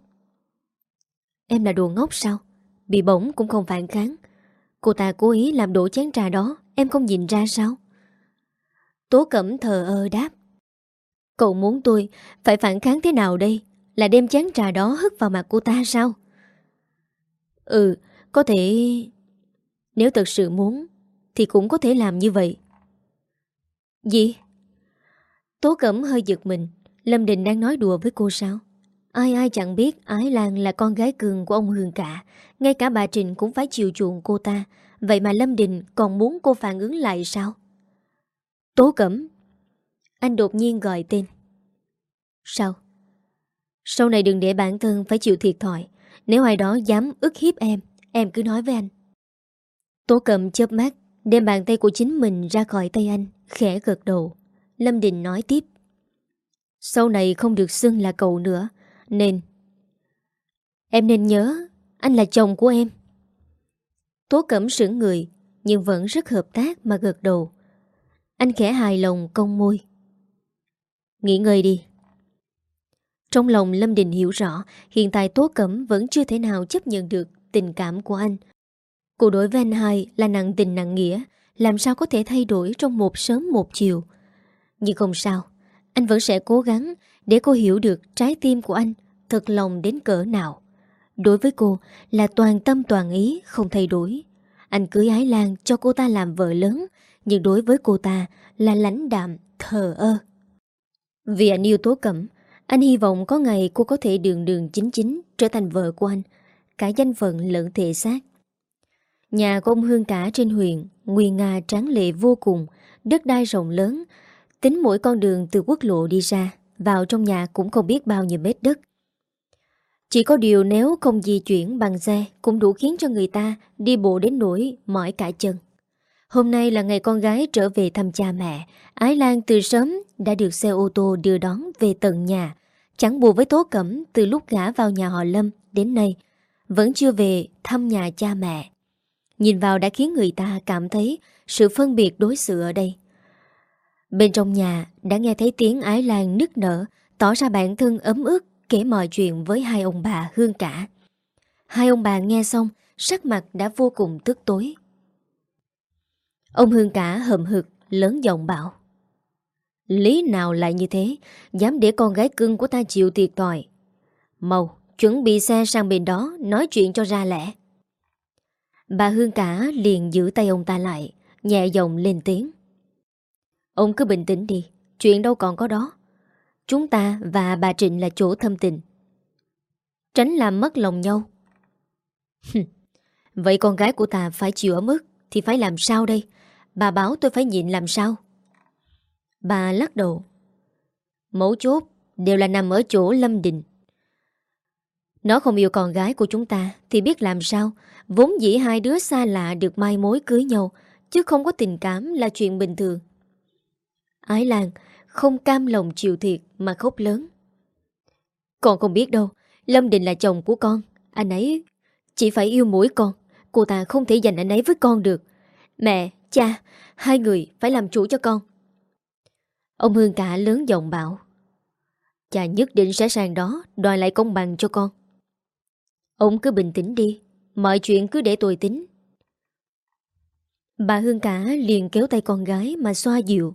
Em là đồ ngốc sao? Bị bỏng cũng không phản kháng. Cô ta cố ý làm đổ chén trà đó, em không nhìn ra sao? Tố Cẩm thờ ơ đáp. Cậu muốn tôi phải phản kháng thế nào đây? Là đem chén trà đó hất vào mặt cô ta sao? Ừ, có thể. Nếu thật sự muốn thì cũng có thể làm như vậy. Gì? Tố Cẩm hơi giật mình. Lâm Đình đang nói đùa với cô sao? Ai ai chẳng biết Ái Lan là con gái cường của ông Hương cả. Ngay cả bà Trịnh cũng phải chiều chuộng cô ta. Vậy mà Lâm Đình còn muốn cô phản ứng lại sao? Tố Cẩm. Anh đột nhiên gọi tên. Sao? Sau này đừng để bản thân phải chịu thiệt thòi. Nếu ai đó dám ức hiếp em, em cứ nói với anh. Tố Cẩm chớp mắt, đem bàn tay của chính mình ra khỏi tay anh, khẽ gật đầu. Lâm Đình nói tiếp. Sau này không được xưng là cậu nữa, nên em nên nhớ anh là chồng của em. Tố Cẩm sững người, nhưng vẫn rất hợp tác mà gật đầu. Anh khẽ hài lòng cong môi. Nghỉ ngơi đi. Trong lòng Lâm Đình hiểu rõ, hiện tại Tố Cẩm vẫn chưa thể nào chấp nhận được tình cảm của anh. Cô đối với anh hai là nặng tình nặng nghĩa, làm sao có thể thay đổi trong một sớm một chiều. Nhưng không sao, anh vẫn sẽ cố gắng để cô hiểu được trái tim của anh thật lòng đến cỡ nào. Đối với cô là toàn tâm toàn ý, không thay đổi. Anh cưới Ái Lan cho cô ta làm vợ lớn, nhưng đối với cô ta là lãnh đạm, thờ ơ. Vì anh yêu Tố Cẩm, anh hy vọng có ngày cô có thể đường đường chính chính trở thành vợ của anh, cả danh phận lẫn thể xác. Nhà của ông Hương cả trên huyện nguy nga tráng lệ vô cùng, đất đai rộng lớn. Tính mỗi con đường từ quốc lộ đi ra, vào trong nhà cũng không biết bao nhiêu mét đất. Chỉ có điều nếu không di chuyển bằng xe cũng đủ khiến cho người ta đi bộ đến nỗi mỏi cả chân. Hôm nay là ngày con gái trở về thăm cha mẹ. Ái Lan từ sớm đã được xe ô tô đưa đón về tận nhà. Chẳng buồn với Tố Cẩm từ lúc gả vào nhà họ Lâm đến nay vẫn chưa về thăm nhà cha mẹ. Nhìn vào đã khiến người ta cảm thấy sự phân biệt đối xử ở đây. Bên trong nhà đã nghe thấy tiếng Ái Lan nức nở, tỏ ra bản thân ấm ức kể mọi chuyện với hai ông bà Hương cả. Hai ông bà nghe xong, sắc mặt đã vô cùng tức tối. Ông Hương cả hậm hực lớn giọng bảo: Lý nào lại như thế, dám để con gái cưng của ta chịu thiệt thòi. Mau chuẩn bị xe sang bên đó nói chuyện cho ra lẽ. Bà Hương cả liền giữ tay ông ta lại, nhẹ giọng lên tiếng: Ông cứ bình tĩnh đi, chuyện đâu còn có đó. Chúng ta và bà Trịnh là chỗ thâm tình, tránh làm mất lòng nhau. Vậy con gái của ta phải chịu ở mức thì phải làm sao đây? Bà bảo tôi phải nhịn làm sao? Bà lắc đầu: Mấu chốt đều là nằm ở chỗ Lâm Đình. Nó không yêu con gái của chúng ta thì biết làm sao. Vốn dĩ hai đứa xa lạ được mai mối cưới nhau, chứ không có tình cảm là chuyện bình thường. Ái Lan không cam lòng chịu thiệt mà khóc lớn: Con không biết đâu, Lâm Đình là chồng của con. Anh ấy chỉ phải yêu mỗi con. Cô ta không thể giành anh ấy với con được. Mẹ, cha, hai người phải làm chủ cho con. Ông Hương cả lớn giọng bảo: Cha nhất định sẽ sang đó đòi lại công bằng cho con. Ông cứ bình tĩnh đi, mọi chuyện cứ để tôi tính. Bà Hương cả liền kéo tay con gái mà xoa dịu: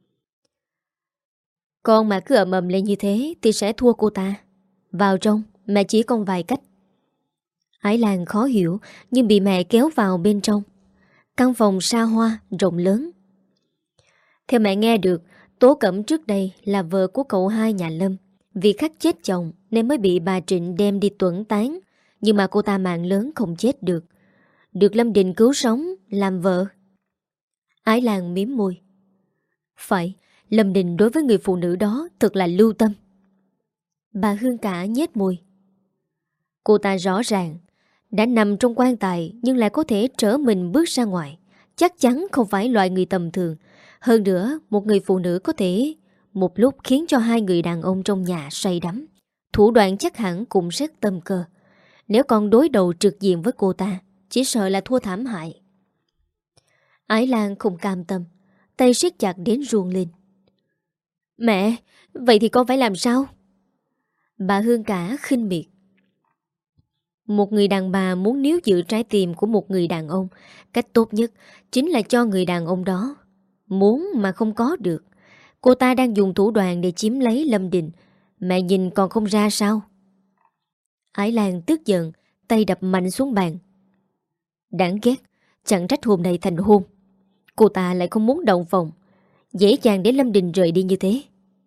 Con mà cứ ầm ầm lên như thế thì sẽ thua cô ta. Vào trong, mẹ chỉ con vài cách. Ái Lan khó hiểu nhưng bị mẹ kéo vào bên trong. Căn phòng xa hoa, rộng lớn. Theo mẹ nghe được, Tố Cẩm trước đây là vợ của cậu hai nhà Lâm. Vì khắc chết chồng nên mới bị bà Trịnh đem đi tuẫn tán. Nhưng mà cô ta mạng lớn không chết được. Được Lâm Đình cứu sống, làm vợ. Ái Lan mím môi: Phải, Lâm Đình đối với người phụ nữ đó thật là lưu tâm. Bà Hương cả nhếch môi: Cô ta rõ ràng đã nằm trong quan tài nhưng lại có thể trở mình bước ra ngoài. Chắc chắn không phải loại người tầm thường. Hơn nữa, một người phụ nữ có thể một lúc khiến cho hai người đàn ông trong nhà say đắm. Thủ đoạn chắc hẳn cũng rất tâm cơ. Nếu còn đối đầu trực diện với cô ta, chỉ sợ là thua thảm hại. Ái Lan không cam tâm, tay siết chặt đến ruông lên: Mẹ, vậy thì con phải làm sao? Bà Hương cả khinh miệt: Một người đàn bà muốn níu giữ trái tim của một người đàn ông, cách tốt nhất chính là cho người đàn ông đó muốn mà không có được. Cô ta đang dùng thủ đoạn để chiếm lấy Lâm Đình. Mẹ nhìn còn không ra sao? Ái Lan tức giận, tay đập mạnh xuống bàn: Đáng ghét, chẳng trách hôm nay thành hôn cô ta lại không muốn động phòng, dễ dàng để Lâm Đình rời đi như thế.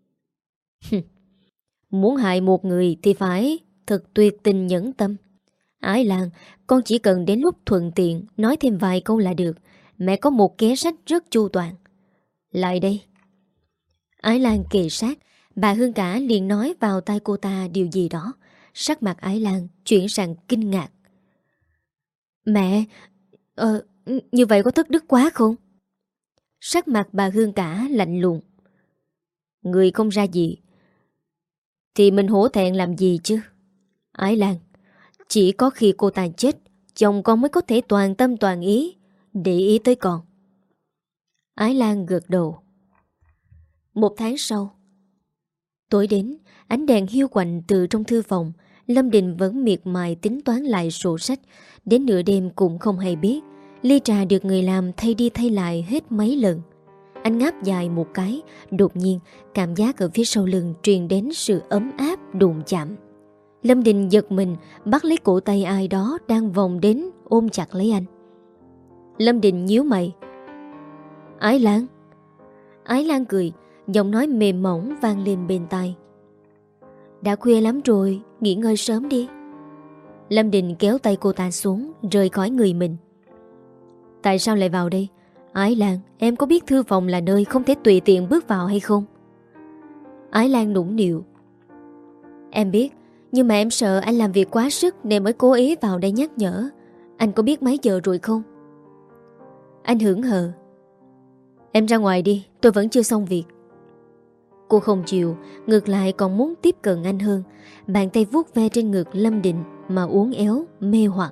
Muốn hại một người thì phải thật tuyệt tình nhẫn tâm. Ái Lan, con chỉ cần đến lúc thuận tiện nói thêm vài câu là được. Mẹ có một kế sách rất chu toàn. Lại đây. Ái Lan kề sát, bà Hương cả liền nói vào tai cô ta điều gì đó. Sắc mặt Ái Lan chuyển sang kinh ngạc: Mẹ, ờ, như vậy có thất đức quá không? Sắc mặt bà Hương cả lạnh lùng: Người không ra gì thì mình hổ thẹn làm gì chứ? Ái Lan, chỉ có khi cô ta chết, chồng con mới có thể toàn tâm toàn ý để ý tới con. Ái Lan gật đầu. Một tháng sau, tối đến, ánh đèn hiu quạnh từ trong thư phòng. Lâm Đình vẫn miệt mài tính toán lại sổ sách. Đến nửa đêm cũng không hay biết. Ly trà được người làm thay đi thay lại hết mấy lần. Anh ngáp dài một cái. Đột nhiên cảm giác ở phía sau lưng truyền đến sự ấm áp đụng chạm. Lâm Đình giật mình, bắt lấy cổ tay ai đó đang vòng đến, ôm chặt lấy anh. Lâm Đình nhíu mày: Ái Lan. Ái Lan cười, giọng nói mềm mỏng vang lên bên tai: Đã khuya lắm rồi, nghỉ ngơi sớm đi. Lâm Đình kéo tay cô ta xuống, rời khỏi người mình. Tại sao lại vào đây? Ái Lan, em có biết thư phòng là nơi không thể tùy tiện bước vào hay không? Ái Lan nũng nịu: Em biết, nhưng mà em sợ anh làm việc quá sức nên mới cố ý vào đây nhắc nhở. Anh có biết mấy giờ rồi không? Anh hững hờ. Em ra ngoài đi, tôi vẫn chưa xong việc. Cô không chịu, ngược lại còn muốn tiếp cận anh hơn. Bàn tay vuốt ve trên ngực Lâm Định mà uốn éo, mê hoặc.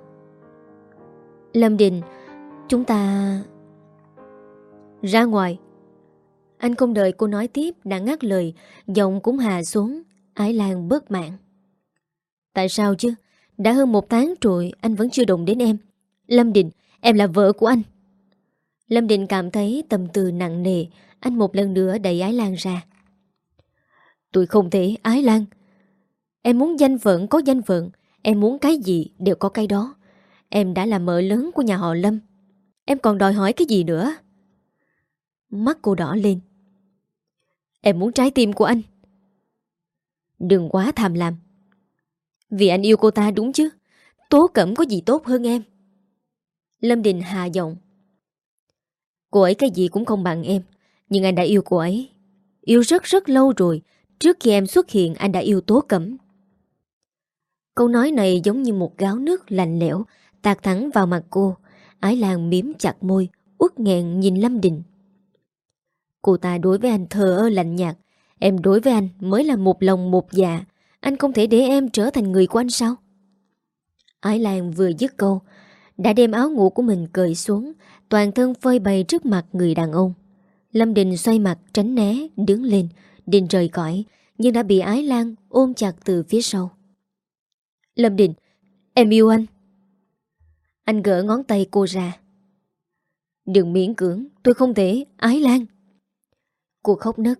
Lâm Định, chúng ta... Ra ngoài. Anh không đợi cô nói tiếp đã ngắt lời, giọng cũng hạ xuống. Ái Lan bớt mạng. Tại sao chứ? Đã hơn một tháng rồi anh vẫn chưa động đến em. Lâm Định, em là vợ của anh. Lâm Định cảm thấy tâm tư nặng nề. Anh một lần nữa đẩy Ái Lan ra. Tôi không thể, Ái Lan. Em muốn danh phận có danh phận, em muốn cái gì đều có cái đó. Em đã là mợ lớn của nhà họ Lâm, em còn đòi hỏi cái gì nữa? Mắt cô đỏ lên. Em muốn trái tim của anh. Đừng quá tham lam. Vì anh yêu cô ta đúng chứ? Tố Cẩm có gì tốt hơn em? Lâm Đình hạ giọng. Cô ấy cái gì cũng không bằng em, nhưng anh đã yêu cô ấy. Yêu rất rất lâu rồi. Trước khi em xuất hiện anh đã yêu Tố Cẩm. Câu nói này giống như một gáo nước lạnh lẽo tạt thẳng vào mặt cô. Ái Lan miếm chặt môi, uất nghẹn nhìn Lâm Đình. Cô ta đối với anh thờ ơ lạnh nhạt. Em đối với anh mới là một lòng một dạ. Anh không thể để em trở thành người của anh sao? Ái Lan vừa dứt câu đã đem áo ngủ của mình cởi xuống, toàn thân phơi bày trước mặt người đàn ông. Lâm Đình xoay mặt tránh né, đứng lên định rời cõi, nhưng đã bị Ái Lan ôm chặt từ phía sau. Lâm Đình, em yêu anh. Anh gỡ ngón tay cô ra. Đừng miễn cưỡng, tôi không thể. Ái Lan. Cô khóc nấc.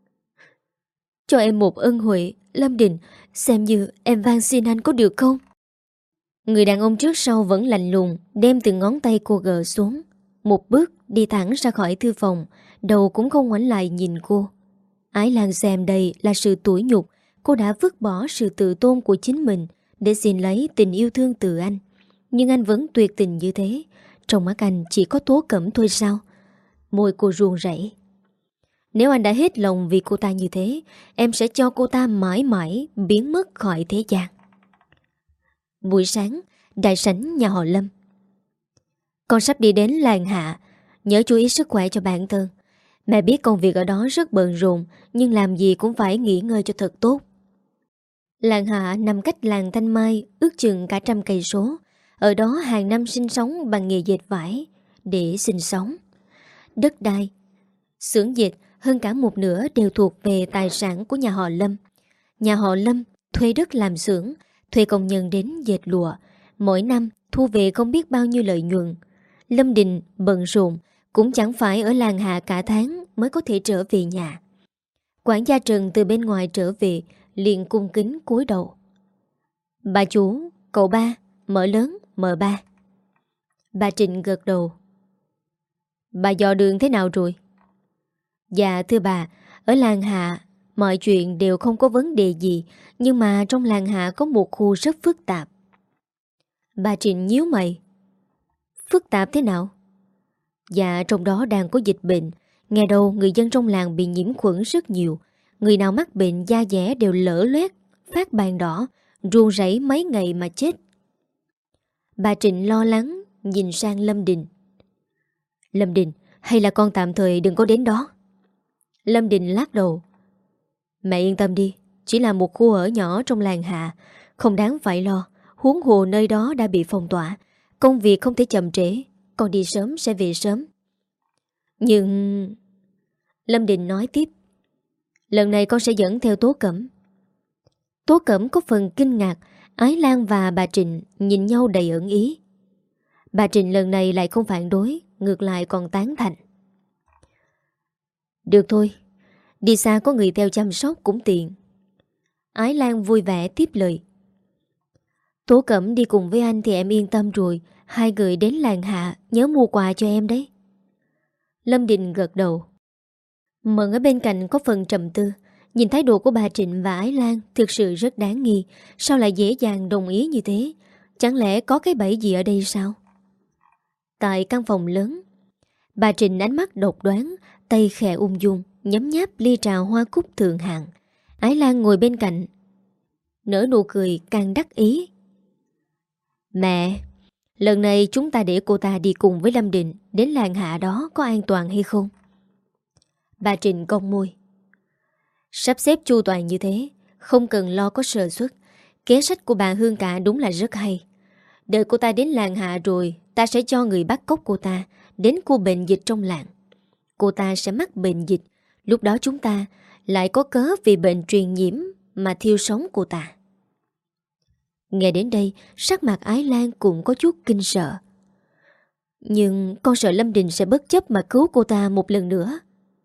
Cho em một ân huệ, Lâm Đình, xem như em van xin anh có được không? Người đàn ông trước sau vẫn lạnh lùng, đem từng ngón tay cô gỡ xuống. Một bước đi thẳng ra khỏi thư phòng, đầu cũng không ngoảnh lại nhìn cô. Ái Lan xem đây là sự tủi nhục. Cô đã vứt bỏ sự tự tôn của chính mình để xin lấy tình yêu thương từ anh. Nhưng anh vẫn tuyệt tình như thế. Trong mắt anh chỉ có Tố Cẩm thôi sao? Môi cô ruồn rẩy. Nếu anh đã hết lòng vì cô ta như thế, em sẽ cho cô ta mãi mãi biến mất khỏi thế gian. Buổi sáng, đại sảnh nhà họ Lâm. Con sắp đi đến làng Hạ, nhớ chú ý sức khỏe cho bản thân. Mẹ biết công việc ở đó rất bận rộn, nhưng làm gì cũng phải nghỉ ngơi cho thật tốt. Làng Hạ nằm cách làng Thanh Mai ước chừng cả trăm cây số. Ở đó hàng năm sinh sống bằng nghề dệt vải để sinh sống. Đất đai, xưởng dệt hơn cả một nửa đều thuộc về tài sản của nhà họ Lâm. Nhà họ Lâm thuê đất làm xưởng, thuê công nhân đến dệt lụa. Mỗi năm thu về không biết bao nhiêu lợi nhuận. Lâm Đình bận rộn, cũng chẳng phải ở làng Hạ cả tháng mới có thể trở về nhà. Quản gia Trần từ bên ngoài trở về, liền cung kính cúi đầu. Bà chủ, cậu ba, mở lớn, mở ba. Bà Trịnh gật đầu. Bà dò đường thế nào rồi? Dạ thưa bà, ở làng Hạ mọi chuyện đều không có vấn đề gì, nhưng mà trong làng Hạ có một khu rất phức tạp. Bà Trịnh nhíu mày. Phức tạp thế nào? Dạ trong đó đang có dịch bệnh. Nghe đâu người dân trong làng bị nhiễm khuẩn rất nhiều. Người nào mắc bệnh da dẻ đều lở loét, phát ban đỏ, run rẩy mấy ngày mà chết. Bà Trịnh lo lắng nhìn sang Lâm Đình. Lâm Đình, hay là con tạm thời đừng có đến đó. Lâm Đình lắc đầu. Mẹ yên tâm đi, chỉ là một khu ở nhỏ trong làng Hạ, không đáng phải lo. Huống hồ nơi đó đã bị phong tỏa, công việc không thể chậm trễ. Con đi sớm sẽ về sớm. Nhưng... Lâm Đình nói tiếp. Lần này con sẽ dẫn theo Tố Cẩm. Tố Cẩm có phần kinh ngạc. Ái Lan và bà Trịnh nhìn nhau đầy ẩn ý. Bà Trịnh lần này lại không phản đối, ngược lại còn tán thành. Được thôi, đi xa có người theo chăm sóc cũng tiện. Ái Lan vui vẻ tiếp lời. Tố Cẩm đi cùng với anh thì em yên tâm rồi. Hai người đến làng Hạ nhớ mua quà cho em đấy. Lâm Đình gật đầu. Mận ở bên cạnh có phần trầm tư. Nhìn thái độ của bà Trịnh và Ái Lan thực sự rất đáng nghi. Sao lại dễ dàng đồng ý như thế? Chẳng lẽ có cái bẫy gì ở đây sao? Tại căn phòng lớn, bà Trịnh ánh mắt độc đoán, tay khẽ ung dung nhấm nháp ly trà hoa cúc thượng hạng. Ái Lan ngồi bên cạnh nở nụ cười càng đắc ý. Mẹ, Lần này chúng ta để cô ta đi cùng với Lâm Định đến làng hạ đó có an toàn hay không? Bà Trịnh cong môi. Sắp xếp chu toàn như thế, không cần lo có sơ suất. Kế sách của bà Hương Cả đúng là rất hay. Đợi cô ta đến làng hạ rồi, ta sẽ cho người bắt cóc cô ta đến khu bệnh dịch trong làng. Cô ta sẽ mắc bệnh dịch. Lúc đó chúng ta lại có cớ vì bệnh truyền nhiễm mà thiêu sống cô ta. Nghe đến đây, sắc mặt Ái Lan cũng có chút kinh sợ. Nhưng con sợ Lâm Đình sẽ bất chấp mà cứu cô ta một lần nữa.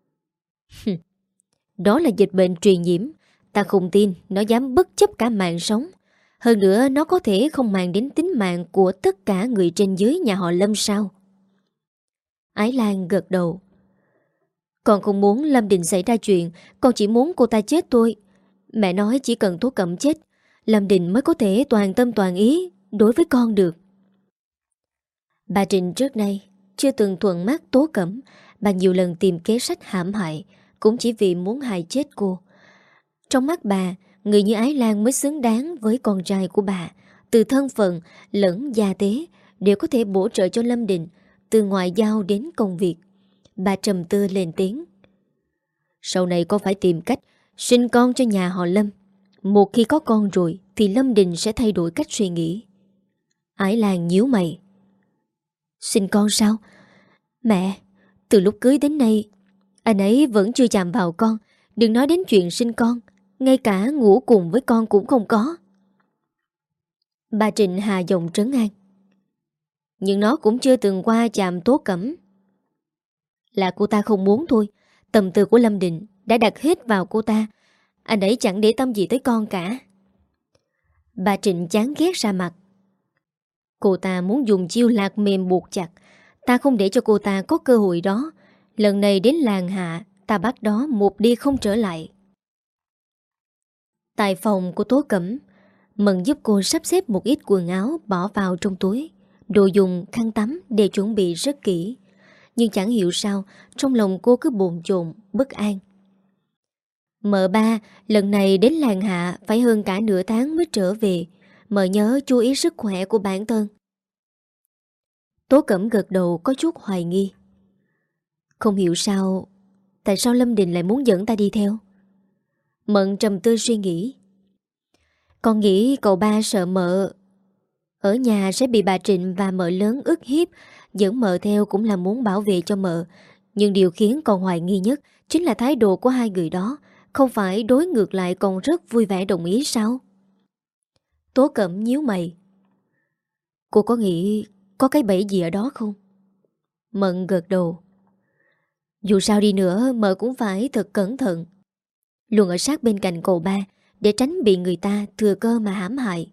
Đó là dịch bệnh truyền nhiễm. Ta không tin nó dám bất chấp cả mạng sống. Hơn nữa nó có thể không mang đến tính mạng của tất cả người trên dưới nhà họ Lâm sao? Ái Lan gật đầu. Con không muốn Lâm Đình xảy ra chuyện, con chỉ muốn cô ta chết thôi. Mẹ nói chỉ cần Tố Cẩm chết, Lâm Đình mới có thể toàn tâm toàn ý đối với con được. Bà Trịnh trước nay chưa từng thuận mắt Tố Cẩm. Bà nhiều lần tìm kế sách hãm hại, cũng chỉ vì muốn hại chết cô. Trong mắt bà, người như Ái Lan mới xứng đáng với con trai của bà. Từ thân phận lẫn gia tế đều có thể bổ trợ cho Lâm Đình, từ ngoại giao đến công việc. Bà trầm tư lên tiếng. Sau này con phải tìm cách sinh con cho nhà họ Lâm. Một khi có con rồi thì Lâm Đình sẽ thay đổi cách suy nghĩ. Ái Lan nhíu mày. Sinh con sao? Mẹ, từ lúc cưới đến nay anh ấy vẫn chưa chạm vào con. Đừng nói đến chuyện sinh con, ngay cả ngủ cùng với con cũng không có. Bà Trịnh hạ giọng trấn an. Nhưng nó cũng chưa từng qua chạm Tố Cẩm. Là cô ta không muốn thôi. Tâm tư của Lâm Đình đã đặt hết vào cô ta. Anh ấy chẳng để tâm gì tới con cả. Bà Trịnh chán ghét ra mặt. Cô ta muốn dùng chiêu lạc mềm buộc chặt. Ta không để cho cô ta có cơ hội đó. Lần này đến làng hạ, ta bắt đó một đi không trở lại. Tại phòng của Tố Cẩm, Mận giúp cô sắp xếp một ít quần áo bỏ vào trong túi. Đồ dùng, khăn tắm đều chuẩn bị rất kỹ. Nhưng chẳng hiểu sao trong lòng cô cứ bồn chồn, bất an. Mợ ba lần này đến làng hạ phải hơn cả nửa tháng mới trở về. Mợ nhớ chú ý sức khỏe của bản thân. Tố Cẩm gật đầu có chút hoài nghi. Không hiểu sao, tại sao Lâm Đình lại muốn dẫn ta đi theo? Mận trầm tư suy nghĩ. Con nghĩ cậu ba sợ mợ ở nhà sẽ bị bà Trịnh và mợ lớn ức hiếp. Dẫn mợ theo cũng là muốn bảo vệ cho mợ. Nhưng điều khiến con hoài nghi nhất chính là thái độ của hai người đó. Không phải đối ngược lại còn rất vui vẻ đồng ý sao? Tố Cẩm nhíu mày. Cô có nghĩ có cái bẫy gì ở đó không? Mận gật đầu. Dù sao đi nữa mợ cũng phải thật cẩn thận. Luôn ở sát bên cạnh cậu ba để tránh bị người ta thừa cơ mà hãm hại.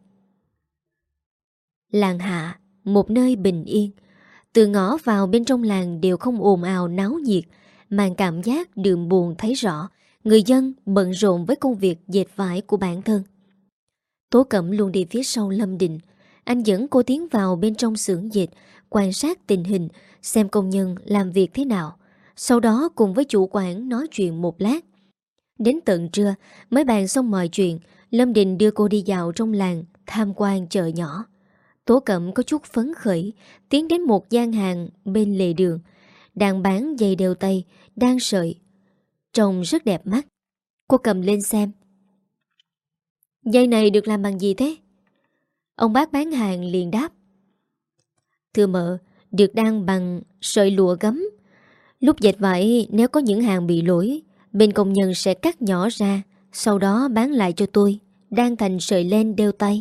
Làng hạ, một nơi bình yên. Từ ngõ vào bên trong làng đều không ồn ào náo nhiệt, mang cảm giác đường buồn thấy rõ. Người dân bận rộn với công việc dệt vải của bản thân. Tố Cẩm luôn đi phía sau Lâm Đình. Anh dẫn cô tiến vào bên trong xưởng dệt, quan sát tình hình, xem công nhân làm việc thế nào. Sau đó cùng với chủ quản nói chuyện một lát. Đến tận trưa mới bàn xong mọi chuyện. Lâm Đình đưa cô đi dạo trong làng, tham quan chợ nhỏ. Tố Cẩm có chút phấn khởi, tiến đến một gian hàng bên lề đường. Đang bán giày đeo tay, đan sợi, trông rất đẹp mắt. Cô cầm lên xem. Giày này được làm bằng gì thế? Ông bác bán hàng liền đáp. Thưa mợ, được đan bằng sợi lụa gấm. Lúc dệt vải nếu có những hàng bị lỗi, bên công nhân sẽ cắt nhỏ ra, sau đó bán lại cho tôi, đan thành sợi len đeo tay.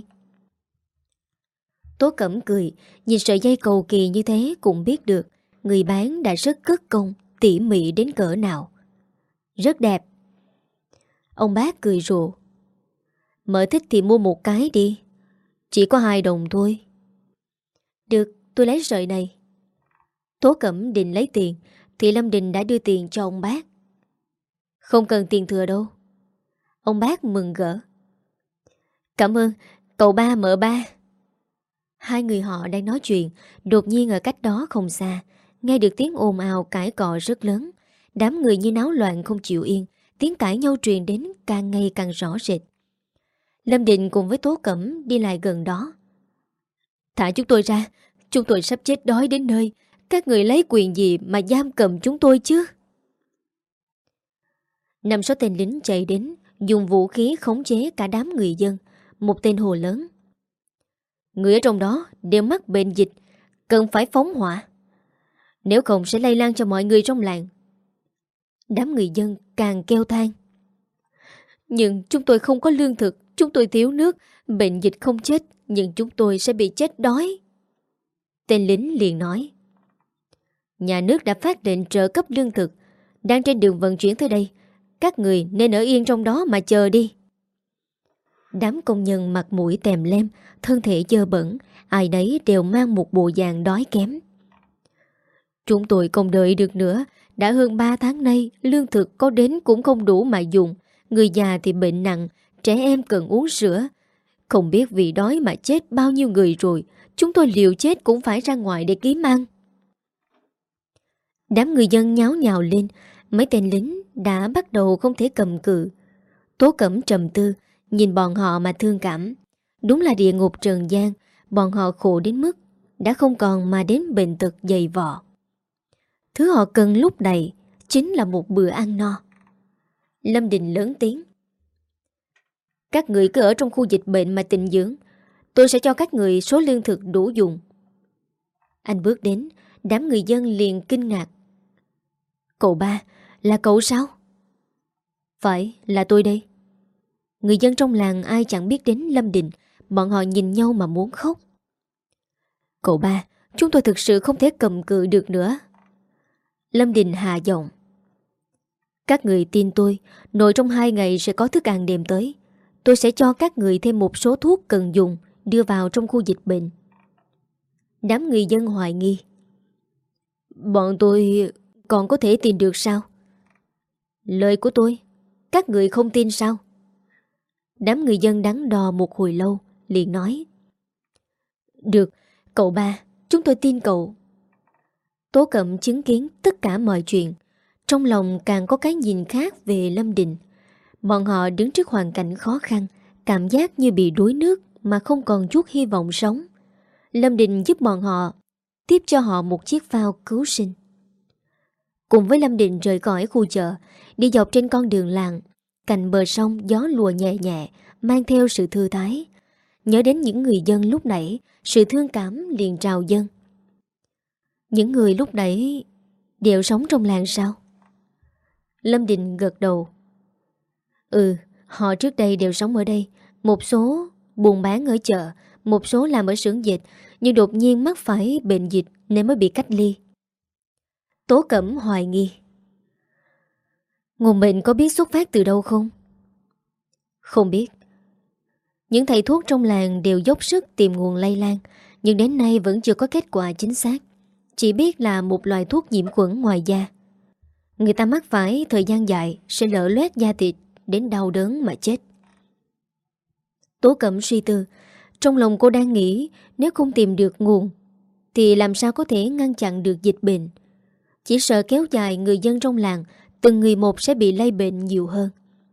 Tố Cẩm cười, nhìn sợi dây cầu kỳ như thế cũng biết được người bán đã rất cất công, tỉ mỉ đến cỡ nào. Rất đẹp. Ông bác cười rộ. Mợ thích thì mua một cái đi. Chỉ có hai đồng thôi. Được, tôi lấy sợi này. Tố Cẩm định lấy tiền thì Lâm Đình đã đưa tiền cho ông bác. Không cần tiền thừa đâu. Ông bác mừng rỡ. Cảm ơn, cậu ba mợ ba. Hai người họ đang nói chuyện. Đột nhiên ở cách đó không xa nghe được tiếng ồn ào cãi cọ rất lớn. Đám người như náo loạn không chịu yên. Tiếng cãi nhau truyền đến càng ngày càng rõ rệt. Lâm Định cùng với Tố Cẩm đi lại gần đó. Thả chúng tôi ra, Chúng tôi sắp chết đói đến nơi. Các người lấy quyền gì mà giam cầm chúng tôi chứ? Năm sáu tên lính chạy đến, dùng vũ khí khống chế cả đám người dân. Một tên hồ lớn: người ở trong đó đều mắc bệnh dịch, cần phải phóng hỏa, nếu không sẽ lây lan cho mọi người trong làng. Đám người dân càng kêu than: nhưng chúng tôi không có lương thực, chúng tôi thiếu nước. Bệnh dịch không chết, nhưng chúng tôi sẽ bị chết đói. Tên lính liền nói: nhà nước đã phát lệnh trợ cấp lương thực, đang trên đường vận chuyển tới đây. Các người nên ở yên trong đó mà chờ đi. Đám công nhân mặt mũi tèm lem, thân thể dơ bẩn, ai nấy đều mang một bộ dạng đói kém. Chúng tôi không đợi được nữa. Đã hơn ba tháng nay, lương thực có đến cũng không đủ mà dùng. Người già thì bệnh nặng, trẻ em cần uống sữa. Không biết vì đói mà chết bao nhiêu người rồi. Chúng tôi liều chết cũng phải ra ngoài để kiếm ăn. Đám người dân nháo nhào lên. Mấy tên lính đã bắt đầu không thể cầm cự. Tố Cẩm trầm tư, nhìn bọn họ mà thương cảm. Đúng là địa ngục trần gian. Bọn họ khổ đến mức đã không còn mà đến bệnh tật dày vò. Thứ họ cần lúc này chính là một bữa ăn no. Lâm Đình lớn tiếng: các người cứ ở trong khu dịch bệnh mà tịnh dưỡng. Tôi sẽ cho các người số lương thực đủ dùng. Anh bước đến, đám người dân liền kinh ngạc: cậu ba, là cậu sao? Phải, là tôi đây. Người dân trong làng ai chẳng biết đến Lâm Đình. Bọn họ nhìn nhau mà muốn khóc. Cậu ba, chúng tôi thực sự không thể cầm cự được nữa. Lâm Đình hạ giọng: các người tin tôi, nội trong hai ngày sẽ có thức ăn đem tới. Tôi sẽ cho các người thêm một số thuốc cần dùng, đưa vào trong khu dịch bệnh. Đám người dân hoài nghi: bọn tôi còn có thể tin được sao? Lời của tôi, các người không tin sao? Đám người dân đắn đo một hồi lâu, liền nói: được, cậu ba, chúng tôi tin cậu. Tố Cẩm chứng kiến tất cả mọi chuyện, trong lòng càng có cái nhìn khác về Lâm Đình. Bọn họ đứng trước hoàn cảnh khó khăn, cảm giác như bị đuối nước mà không còn chút hy vọng sống. Lâm Đình giúp bọn họ, tiếp cho họ một chiếc phao cứu sinh. Cùng với Lâm Đình rời khỏi khu chợ, đi dọc trên con đường làng, cạnh bờ sông gió lùa nhẹ nhẹ, mang theo sự thư thái. Nhớ đến những người dân lúc nãy, sự thương cảm liền trào dâng. Những người lúc nãy đều sống trong làng sao? Lâm Đình gật đầu. Ừ, họ trước đây đều sống ở đây. Một số buôn bán ở chợ, một số làm ở xưởng dệt, nhưng đột nhiên mắc phải bệnh dịch nên mới bị cách ly. Tố Cẩm hoài nghi: nguồn bệnh có biết xuất phát từ đâu không? Không biết. Những thầy thuốc trong làng đều dốc sức tìm nguồn lây lan, nhưng đến nay vẫn chưa có kết quả chính xác. Chỉ biết là một loại thuốc nhiễm khuẩn ngoài da. Người ta mắc phải thời gian dài sẽ lở loét da thịt đến đau đớn mà chết. Tố Cẩm suy tư. Trong lòng cô đang nghĩ, nếu không tìm được nguồn thì làm sao có thể ngăn chặn được dịch bệnh. Chỉ sợ kéo dài, người dân trong làng từng người một sẽ bị lây bệnh nhiều hơn.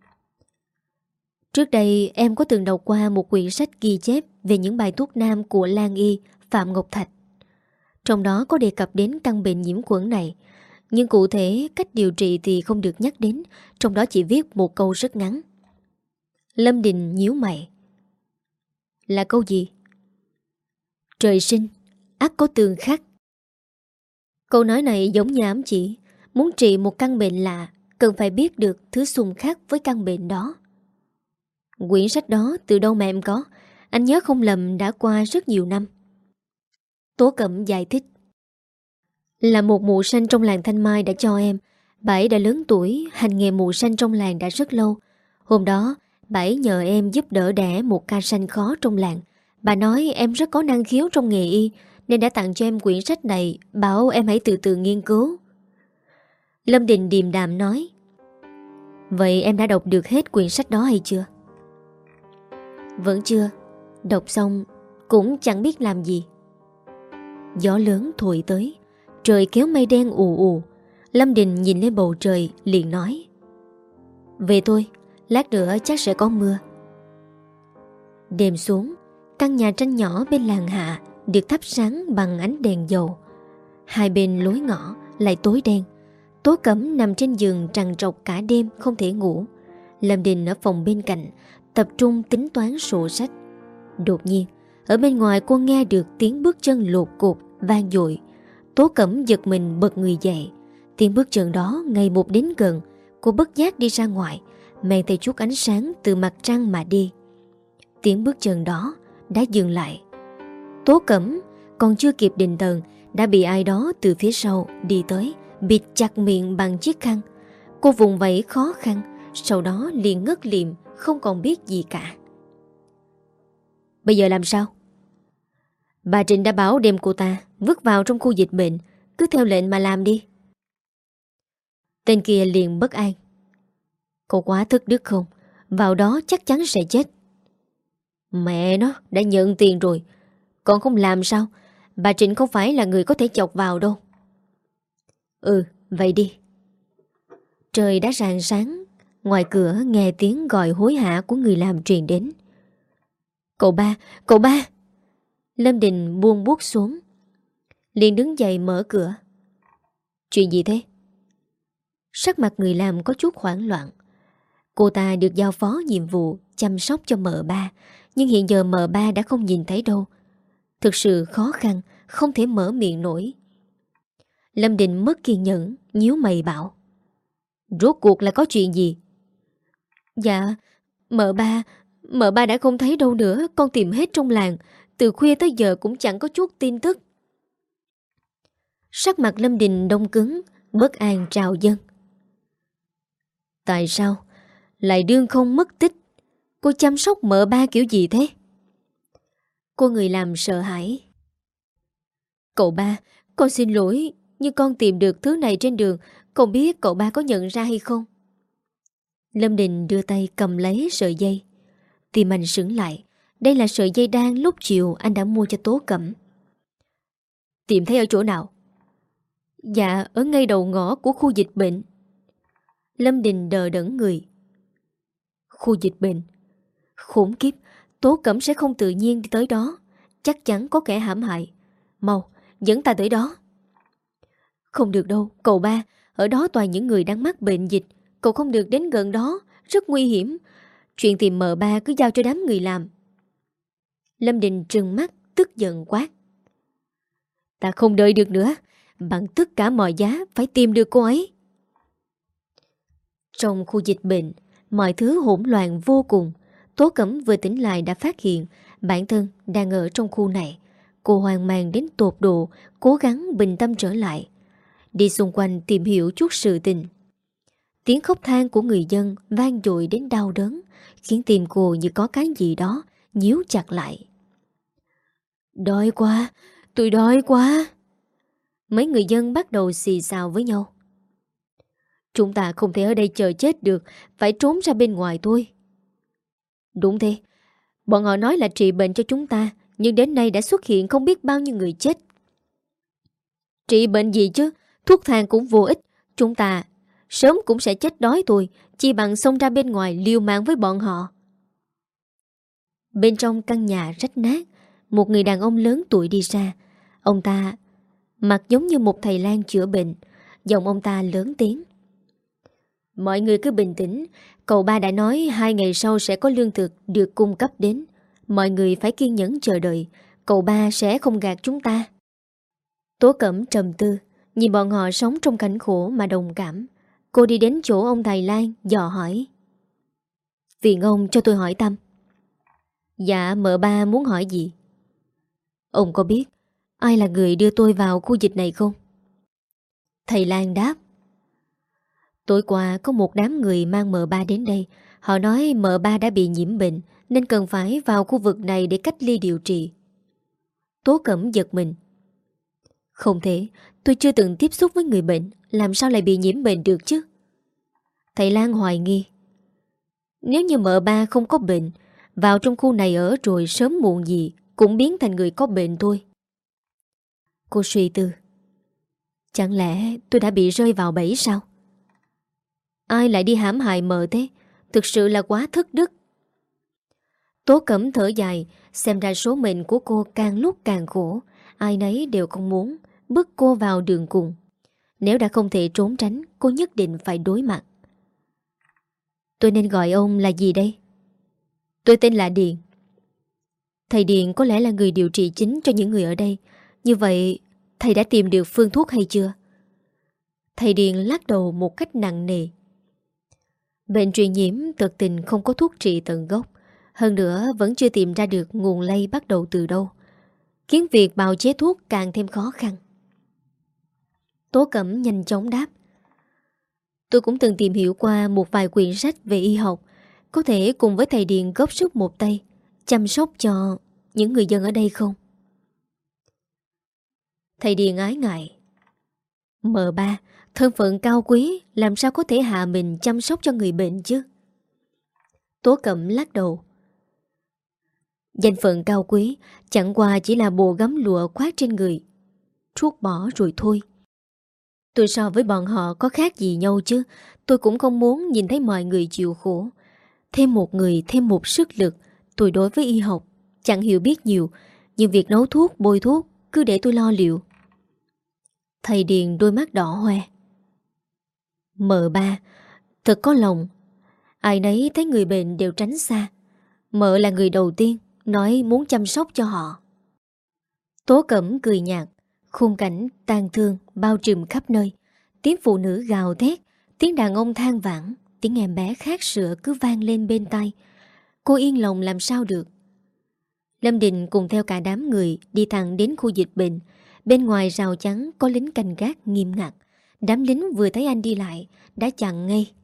Trước đây em có từng đọc qua một quyển sách ghi chép về những bài thuốc nam của Lan Y Phạm Ngọc Thạch. Trong đó có đề cập đến căn bệnh nhiễm khuẩn này, nhưng cụ thể cách điều trị thì không được nhắc đến. Trong đó chỉ viết một câu rất ngắn. Lâm Đình nhíu mày. Là câu gì? Trời sinh ắt có tường khắc. Câu nói này giống như ám chỉ, muốn trị một căn bệnh lạ cần phải biết được thứ xung khắc với căn bệnh đó. Quyển sách đó từ đâu mà em có? Anh nhớ không lầm đã qua rất nhiều năm. Tố Cẩm giải thích. Là một mụ sanh trong làng Thanh Mai đã cho em. Bà ấy đã lớn tuổi, hành nghề mụ sanh trong làng đã rất lâu. Hôm đó bà ấy nhờ em giúp đỡ đẻ một ca sanh khó trong làng. Bà nói em rất có năng khiếu trong nghề y, nên đã tặng cho em quyển sách này, bảo em hãy từ từ nghiên cứu. Lâm Đình điềm đạm nói. Vậy em đã đọc được hết quyển sách đó hay chưa? Vẫn chưa. Đọc xong cũng chẳng biết làm gì. Gió lớn thổi tới, trời kéo mây đen ù ù. Lâm Đình nhìn lên bầu trời liền nói. Về thôi, lát nữa chắc sẽ có mưa. Đêm xuống, căn nhà tranh nhỏ bên làng hạ được thắp sáng bằng ánh đèn dầu. Hai bên lối ngõ lại tối đen. Tố Cẩm nằm trên giường trằn trọc cả đêm không thể ngủ. Lâm Đình ở phòng bên cạnh tập trung tính toán sổ sách. Đột nhiên ở bên ngoài cô nghe được tiếng bước chân lột cột vang dội. Tố Cẩm giật mình bật người dậy. Tiếng bước chân đó ngày một đến gần. Cô bất giác đi ra ngoài, mang theo chút ánh sáng từ mặt trăng mà đi. Tiếng bước chân đó đã dừng lại. Tố Cẩm còn chưa kịp định thần đã bị ai đó từ phía sau đi tới, bịt chặt miệng bằng chiếc khăn. Cô vùng vẫy khó khăn, sau đó liền ngất lịm, không còn biết gì cả. Bây giờ làm sao? Bà Trịnh đã bảo đem cô ta vứt vào trong khu dịch bệnh, cứ theo lệnh mà làm đi. Tên kia liền bất an. Cô quá thức đức không? Vào đó chắc chắn sẽ chết. Mẹ nó đã nhận tiền rồi, còn không làm sao? Bà Trịnh không phải là người có thể chọc vào đâu. Ừ, vậy đi. Trời đã rạng sáng. Ngoài cửa nghe tiếng gọi hối hả của người làm truyền đến. Cậu ba, cậu ba. Lâm Đình buông bút xuống, liền đứng dậy mở cửa. Chuyện gì thế? Sắc mặt người làm có chút hoảng loạn. Cô ta được giao phó nhiệm vụ chăm sóc cho mợ ba, nhưng hiện giờ mợ ba đã không nhìn thấy đâu. Thực sự khó khăn, không thể mở miệng nổi. Lâm Đình mất kiên nhẫn, nhíu mày bảo. Rốt cuộc là có chuyện gì? Dạ, mợ ba, mợ ba đã không thấy đâu nữa, con tìm hết trong làng, từ khuya tới giờ cũng chẳng có chút tin tức. Sắc mặt Lâm Đình đông cứng, bất an trào dâng. Tại sao lại đương không mất tích? Cô chăm sóc mợ ba kiểu gì thế? Cô người làm sợ hãi. Cậu ba, con xin lỗi, nhưng con tìm được thứ này trên đường, không biết cậu ba có nhận ra hay không? Lâm Đình đưa tay cầm lấy sợi dây. Tim anh sững lại. Đây là sợi dây đan lúc chiều anh đã mua cho Tố Cẩm. Tìm thấy ở chỗ nào? Dạ, ở ngay đầu ngõ của khu dịch bệnh. Lâm Đình đờ đẫn người. Khu dịch bệnh? Khủng khiếp, Tố Cẩm sẽ không tự nhiên đi tới đó. Chắc chắn có kẻ hãm hại. Mau, dẫn ta tới đó. Không được đâu, cậu ba. Ở đó toàn những người đang mắc bệnh dịch. Cậu không được đến gần đó, rất nguy hiểm. Chuyện tìm mợ ba cứ giao cho đám người làm. Lâm Đình trừng mắt, tức giận quát. Ta không đợi được nữa. Bằng tất cả mọi giá phải tìm được cô ấy. Trong khu dịch bệnh, mọi thứ hỗn loạn vô cùng. Tố Cẩm vừa tỉnh lại đã phát hiện bản thân đang ở trong khu này. Cô hoang mang đến tột độ, cố gắng bình tâm trở lại. Đi xung quanh tìm hiểu chút sự tình. Tiếng khóc than của người dân vang dội đến đau đớn, khiến tim cô như có cái gì đó nhíu chặt lại. Đói quá, tôi đói quá. Mấy người dân bắt đầu xì xào với nhau. Chúng ta không thể ở đây chờ chết được, phải trốn ra bên ngoài thôi. Đúng thế, bọn họ nói là trị bệnh cho chúng ta, nhưng đến nay đã xuất hiện không biết bao nhiêu người chết. Trị bệnh gì chứ, thuốc thang cũng vô ích, chúng ta sớm cũng sẽ chết đói thôi, chỉ bằng xông ra bên ngoài liều mạng với bọn họ. Bên trong căn nhà rách nát, một người đàn ông lớn tuổi đi ra. Ông ta mặt giống như một thầy lang chữa bệnh. Giọng ông ta lớn tiếng. Mọi người cứ bình tĩnh. Cậu ba đã nói hai ngày sau sẽ có lương thực được cung cấp đến. Mọi người phải kiên nhẫn chờ đợi. Cậu ba sẽ không gạt chúng ta. Tố Cẩm trầm tư, nhìn bọn họ sống trong cảnh khổ mà đồng cảm. Cô đi đến chỗ ông thầy lang, dò hỏi. Phiền ông cho tôi hỏi thăm. Dạ, mợ ba muốn hỏi gì? Ông có biết ai là người đưa tôi vào khu dịch này không? Thầy lang đáp. Tối qua có một đám người mang mợ ba đến đây. Họ nói mợ ba đã bị nhiễm bệnh nên cần phải vào khu vực này để cách ly điều trị. Tố Cẩm giật mình. Không thể, tôi chưa từng tiếp xúc với người bệnh, làm sao lại bị nhiễm bệnh được chứ? Thầy lang hoài nghi. Nếu như mợ ba không có bệnh, vào trong khu này ở rồi sớm muộn gì cũng biến thành người có bệnh thôi. Cô suy tư. Chẳng lẽ tôi đã bị rơi vào bẫy sao? Ai lại đi hãm hại mợ thế? Thực sự là quá thất đức. Tố Cẩm thở dài, xem ra số mệnh của cô càng lúc càng khổ. Ai nấy đều không muốn bước cô vào đường cùng. Nếu đã không thể trốn tránh, cô nhất định phải đối mặt. Tôi nên gọi ông là gì đây? Tôi tên là Điền. Thầy Điền có lẽ là người điều trị chính cho những người ở đây. Như vậy, thầy đã tìm được phương thuốc hay chưa? Thầy Điền lắc đầu một cách nặng nề. Bệnh truyền nhiễm thực tình không có thuốc trị tận gốc. Hơn nữa vẫn chưa tìm ra được nguồn lây bắt đầu từ đâu, khiến việc bào chế thuốc càng thêm khó khăn. Tố Cẩm nhanh chóng đáp. Tôi cũng từng tìm hiểu qua một vài quyển sách về y học, có thể cùng với thầy Điền góp sức một tay, chăm sóc cho những người dân ở đây không? Thầy Điền ái ngại. Mờ ba, thân phận cao quý, làm sao có thể hạ mình chăm sóc cho người bệnh chứ? Tố Cẩm lắc đầu. Danh phận cao quý chẳng qua chỉ là bộ gấm lụa khoác trên người, trút bỏ rồi thôi. Tôi so với bọn họ có khác gì nhau chứ? Tôi cũng không muốn nhìn thấy mọi người chịu khổ. Thêm một người, thêm một sức lực. Tôi đối với y học chẳng hiểu biết nhiều, nhưng việc nấu thuốc, bôi thuốc cứ để tôi lo liệu. Thầy Điền đôi mắt đỏ hoe. Mợ ba, thật có lòng. Ai nấy thấy người bệnh đều tránh xa. Mợ là người đầu tiên nói muốn chăm sóc cho họ. Tố Cẩm cười nhạt. Khung cảnh tang thương bao trùm khắp nơi. Tiếng phụ nữ gào thét, tiếng đàn ông than vãn, tiếng em bé khát sữa cứ vang lên bên tai. Cô yên lòng làm sao được. Lâm Đình cùng theo cả đám người đi thẳng đến khu dịch bệnh. Bên ngoài rào chắn có lính canh gác nghiêm ngặt. Đám lính vừa thấy anh đi lại đã chặn ngay.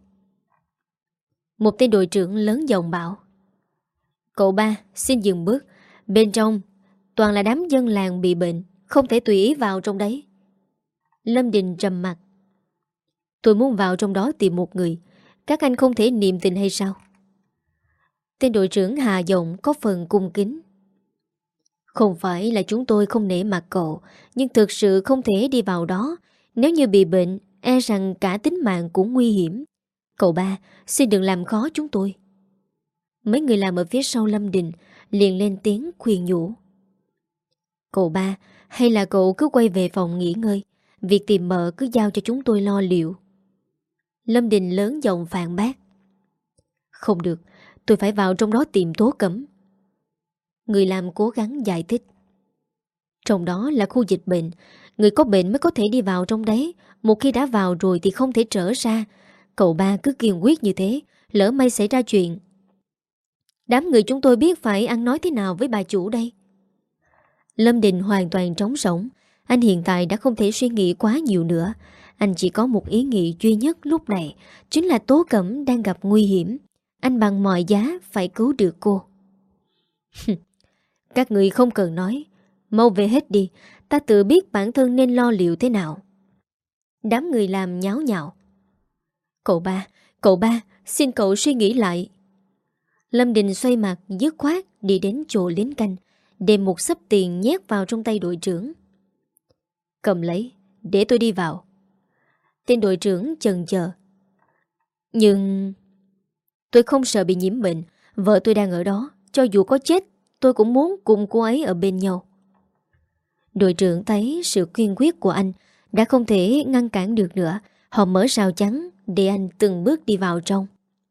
Một tên đội trưởng lớn giọng bảo: Cậu ba xin dừng bước. Bên trong toàn là đám dân làng bị bệnh, không thể tùy ý vào trong đấy. Lâm Đình trầm mặt. Tôi muốn vào trong đó tìm một người. Các anh không thể niệm tình hay sao? Tên đội trưởng hạ giọng có phần cung kính. Không phải là chúng tôi không nể mặt cậu, nhưng thực sự không thể đi vào đó. Nếu như bị bệnh, e rằng cả tính mạng cũng nguy hiểm. Cậu ba, xin đừng làm khó chúng tôi. Mấy người làm ở phía sau Lâm Đình liền lên tiếng khuyên nhủ. Cậu ba, hay là cậu cứ quay về phòng nghỉ ngơi. Việc tìm mợ cứ giao cho chúng tôi lo liệu. Lâm Đình lớn giọng phản bác. Không được, tôi phải vào trong đó tìm Tố Cẩm. Người làm cố gắng giải thích. Trong đó là khu dịch bệnh, người có bệnh mới có thể đi vào trong đấy. Một khi đã vào rồi thì không thể trở ra. Cậu ba cứ kiên quyết như thế, lỡ may xảy ra chuyện, đám người chúng tôi biết phải ăn nói thế nào với bà chủ đây. Lâm Đình hoàn toàn trống rỗng. Anh hiện tại đã không thể suy nghĩ quá nhiều nữa. Anh chỉ có một ý nghĩ duy nhất lúc này, chính là Tố Cẩm đang gặp nguy hiểm. Anh bằng mọi giá phải cứu được cô. Các người không cần nói, mau về hết đi. Ta tự biết bản thân nên lo liệu thế nào. Đám người làm nháo nhào. Cậu ba, cậu ba, xin cậu suy nghĩ lại. Lâm Đình xoay mặt dứt khoát đi đến chỗ lính canh, đem một xấp tiền nhét vào trong tay đội trưởng. Cầm lấy, để tôi đi vào. Tên đội trưởng chần chờ. Nhưng tôi không sợ bị nhiễm bệnh. Vợ tôi đang ở đó. Cho dù có chết, tôi cũng muốn cùng cô ấy ở bên nhau. Đội trưởng thấy sự kiên quyết của anh đã không thể ngăn cản được nữa. Họ mở rào chắn để anh từng bước đi vào trong.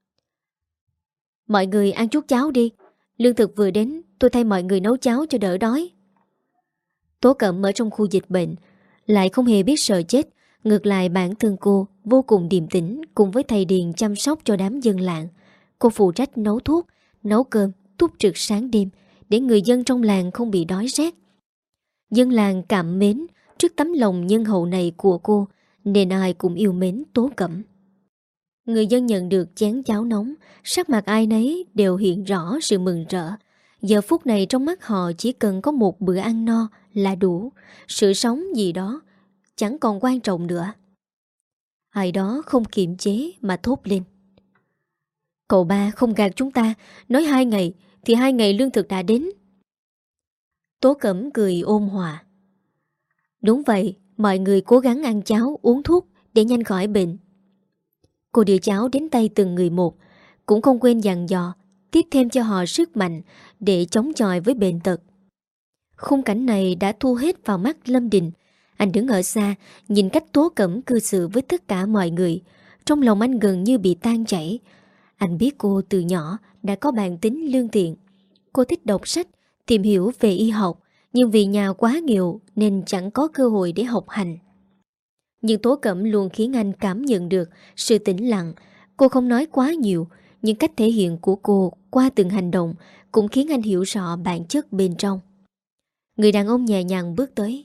Mọi người ăn chút cháo đi. Lương thực vừa đến, tôi thay mọi người nấu cháo cho đỡ đói. Tố Cẩm ở trong khu dịch bệnh lại không hề biết sợ chết. Ngược lại bản thân cô vô cùng điềm tĩnh cùng với thầy Điền chăm sóc cho đám dân làng. Cô phụ trách nấu thuốc, nấu cơm, túc trực sáng đêm để người dân trong làng không bị đói rét. Dân làng cảm mến trước tấm lòng nhân hậu này của cô, nên ai cũng yêu mến Tố Cẩm. Người dân nhận được chén cháo nóng, sắc mặt ai nấy đều hiện rõ sự mừng rỡ. Giờ phút này trong mắt họ chỉ cần có một bữa ăn no là đủ. Sự sống gì đó chẳng còn quan trọng nữa. Ai đó không kiềm chế mà thốt lên. Cậu ba không gạt chúng ta, nói hai ngày thì hai ngày lương thực đã đến. Tố Cẩm cười ôn hòa. Đúng vậy, mọi người cố gắng ăn cháo, uống thuốc để nhanh khỏi bệnh. Cô đưa cháo đến tay từng người một, cũng không quên dặn dò tiếp thêm cho họ sức mạnh để chống chọi với bệnh tật. Khung cảnh này đã thu hết vào mắt Lâm Đình. Anh đứng ở xa, nhìn cách Tố Cẩm cư xử với tất cả mọi người. Trong lòng anh gần như bị tan chảy. Anh biết cô từ nhỏ đã có bản tính lương thiện. Cô thích đọc sách, tìm hiểu về y học, nhưng vì nhà quá nghèo nên chẳng có cơ hội để học hành. Nhưng Tố Cẩm luôn khiến anh cảm nhận được sự tĩnh lặng. Cô không nói quá nhiều, nhưng cách thể hiện của cô qua từng hành động cũng khiến anh hiểu rõ bản chất bên trong. Người đàn ông nhẹ nhàng bước tới.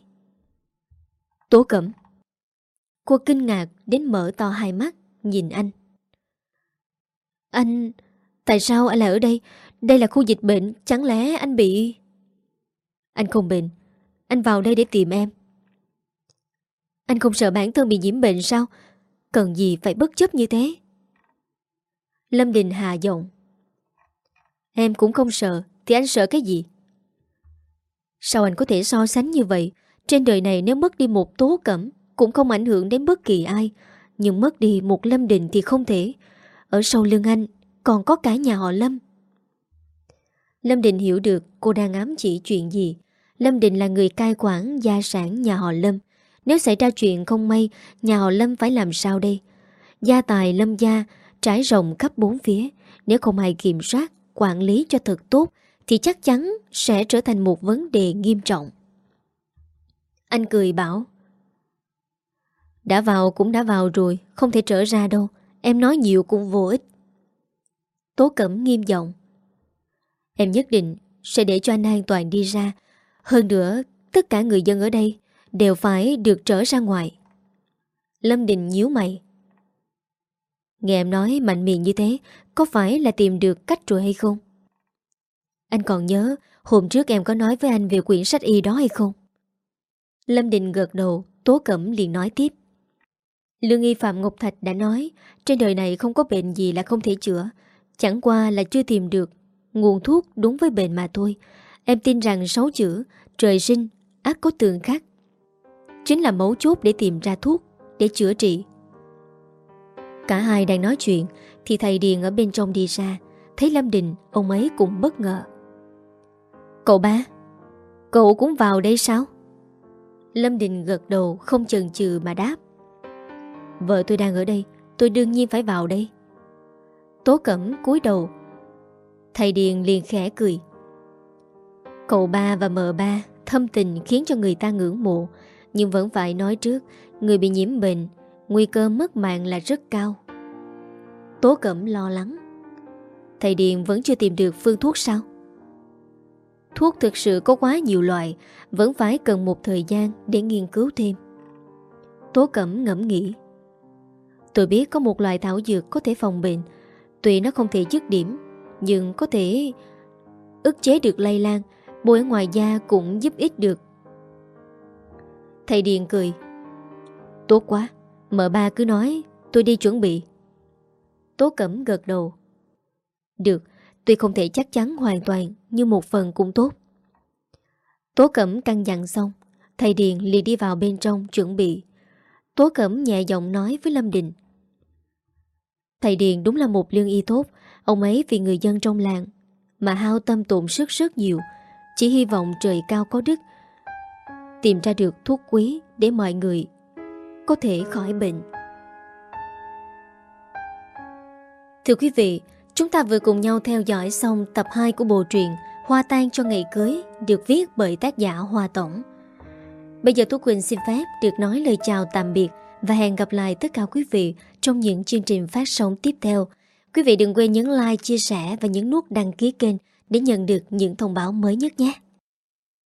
Tố Cẩm. Cô kinh ngạc đến mở to hai mắt, nhìn anh. Anh... Tại sao anh lại ở đây? Đây là khu dịch bệnh, chẳng lẽ anh bị... Anh không bệnh. Anh vào đây để tìm em. Anh không sợ bản thân bị nhiễm bệnh sao? Cần gì phải bất chấp như thế? Lâm Đình hạ giọng. Em cũng không sợ, thì anh sợ cái gì? Sao anh có thể so sánh như vậy? Trên đời này nếu mất đi một Tố Cẩm cũng không ảnh hưởng đến bất kỳ ai, nhưng mất đi một Lâm Đình thì không thể. Ở sau lưng anh còn có cả nhà họ Lâm. Lâm Đình hiểu được cô đang ám chỉ chuyện gì. Lâm Đình là người cai quản gia sản nhà họ Lâm. Nếu xảy ra chuyện không may, nhà họ Lâm phải làm sao đây? Gia tài Lâm gia trải rộng khắp bốn phía. Nếu không ai kiểm soát, quản lý cho thật tốt thì chắc chắn sẽ trở thành một vấn đề nghiêm trọng. Anh cười bảo. Đã vào cũng đã vào rồi, không thể trở ra đâu. Em nói nhiều cũng vô ích. Tố Cẩm nghiêm giọng. Em nhất định sẽ để cho anh an toàn đi ra. Hơn nữa, tất cả người dân ở đây đều phải được trở ra ngoài. Lâm Đình nhíu mày. Nghe em nói mạnh miệng như thế, có phải là tìm được cách rồi hay không? Anh còn nhớ hôm trước em có nói với anh về quyển sách y đó hay không? Lâm Đình gật đầu. Tố Cẩm liền nói tiếp. Lương y Phạm Ngọc Thạch đã nói trên đời này không có bệnh gì là không thể chữa, chẳng qua là chưa tìm được nguồn thuốc đúng với bệnh mà thôi. Em tin rằng sáu chữ trời sinh ắt có tường khắc chính là mấu chốt để tìm ra thuốc để chữa trị. Cả hai đang nói chuyện thì thầy Điền ở bên trong đi ra. Thấy Lâm Đình, ông ấy cũng bất ngờ. Cậu ba, cậu cũng vào đây sao? Lâm Đình gật đầu không chần chừ mà đáp. Vợ tôi đang ở đây, tôi đương nhiên phải vào đây. Tố Cẩm cúi đầu. Thầy Điền liền khẽ cười. Cậu ba và mợ ba thâm tình khiến cho người ta ngưỡng mộ, nhưng vẫn phải nói trước, người bị nhiễm bệnh, nguy cơ mất mạng là rất cao. Tố Cẩm lo lắng. Thầy Điền vẫn chưa tìm được phương thuốc sao? Thuốc thực sự có quá nhiều loại, vẫn phải cần một thời gian để nghiên cứu thêm. Tố Cẩm ngẫm nghĩ. Tôi biết có một loại thảo dược có thể phòng bệnh. Tuy nó không thể dứt điểm, nhưng có thể ức chế được lây lan. Bôi ở ngoài da cũng giúp ích được. Thầy Điền cười. Tốt quá, mợ ba cứ nói, tôi đi chuẩn bị. Tố Cẩm gật đầu. Được, tuy không thể chắc chắn hoàn toàn, nhưng một phần cũng tốt. Tố Cẩm căn dặn xong, thầy Điền liền đi vào bên trong chuẩn bị. Tố Cẩm nhẹ giọng nói với Lâm Đình. Thầy Điền đúng là một lương y tốt. Ông ấy vì người dân trong làng mà hao tâm tổn sức rất nhiều. Chỉ hy vọng trời cao có đức, tìm ra được thuốc quý để mọi người có thể khỏi bệnh. Thưa quý vị, chúng ta vừa cùng nhau theo dõi xong tập hai của bộ truyện Hoa Tang cho ngày cưới, được viết bởi tác giả Hoa Tổng. Bây giờ Tú Quỳnh xin phép được nói lời chào tạm biệt và hẹn gặp lại tất cả quý vị trong những chương trình phát sóng tiếp theo. Quý vị đừng quên nhấn like, chia sẻ và nhấn nút đăng ký kênh để nhận được những thông báo mới nhất nhé.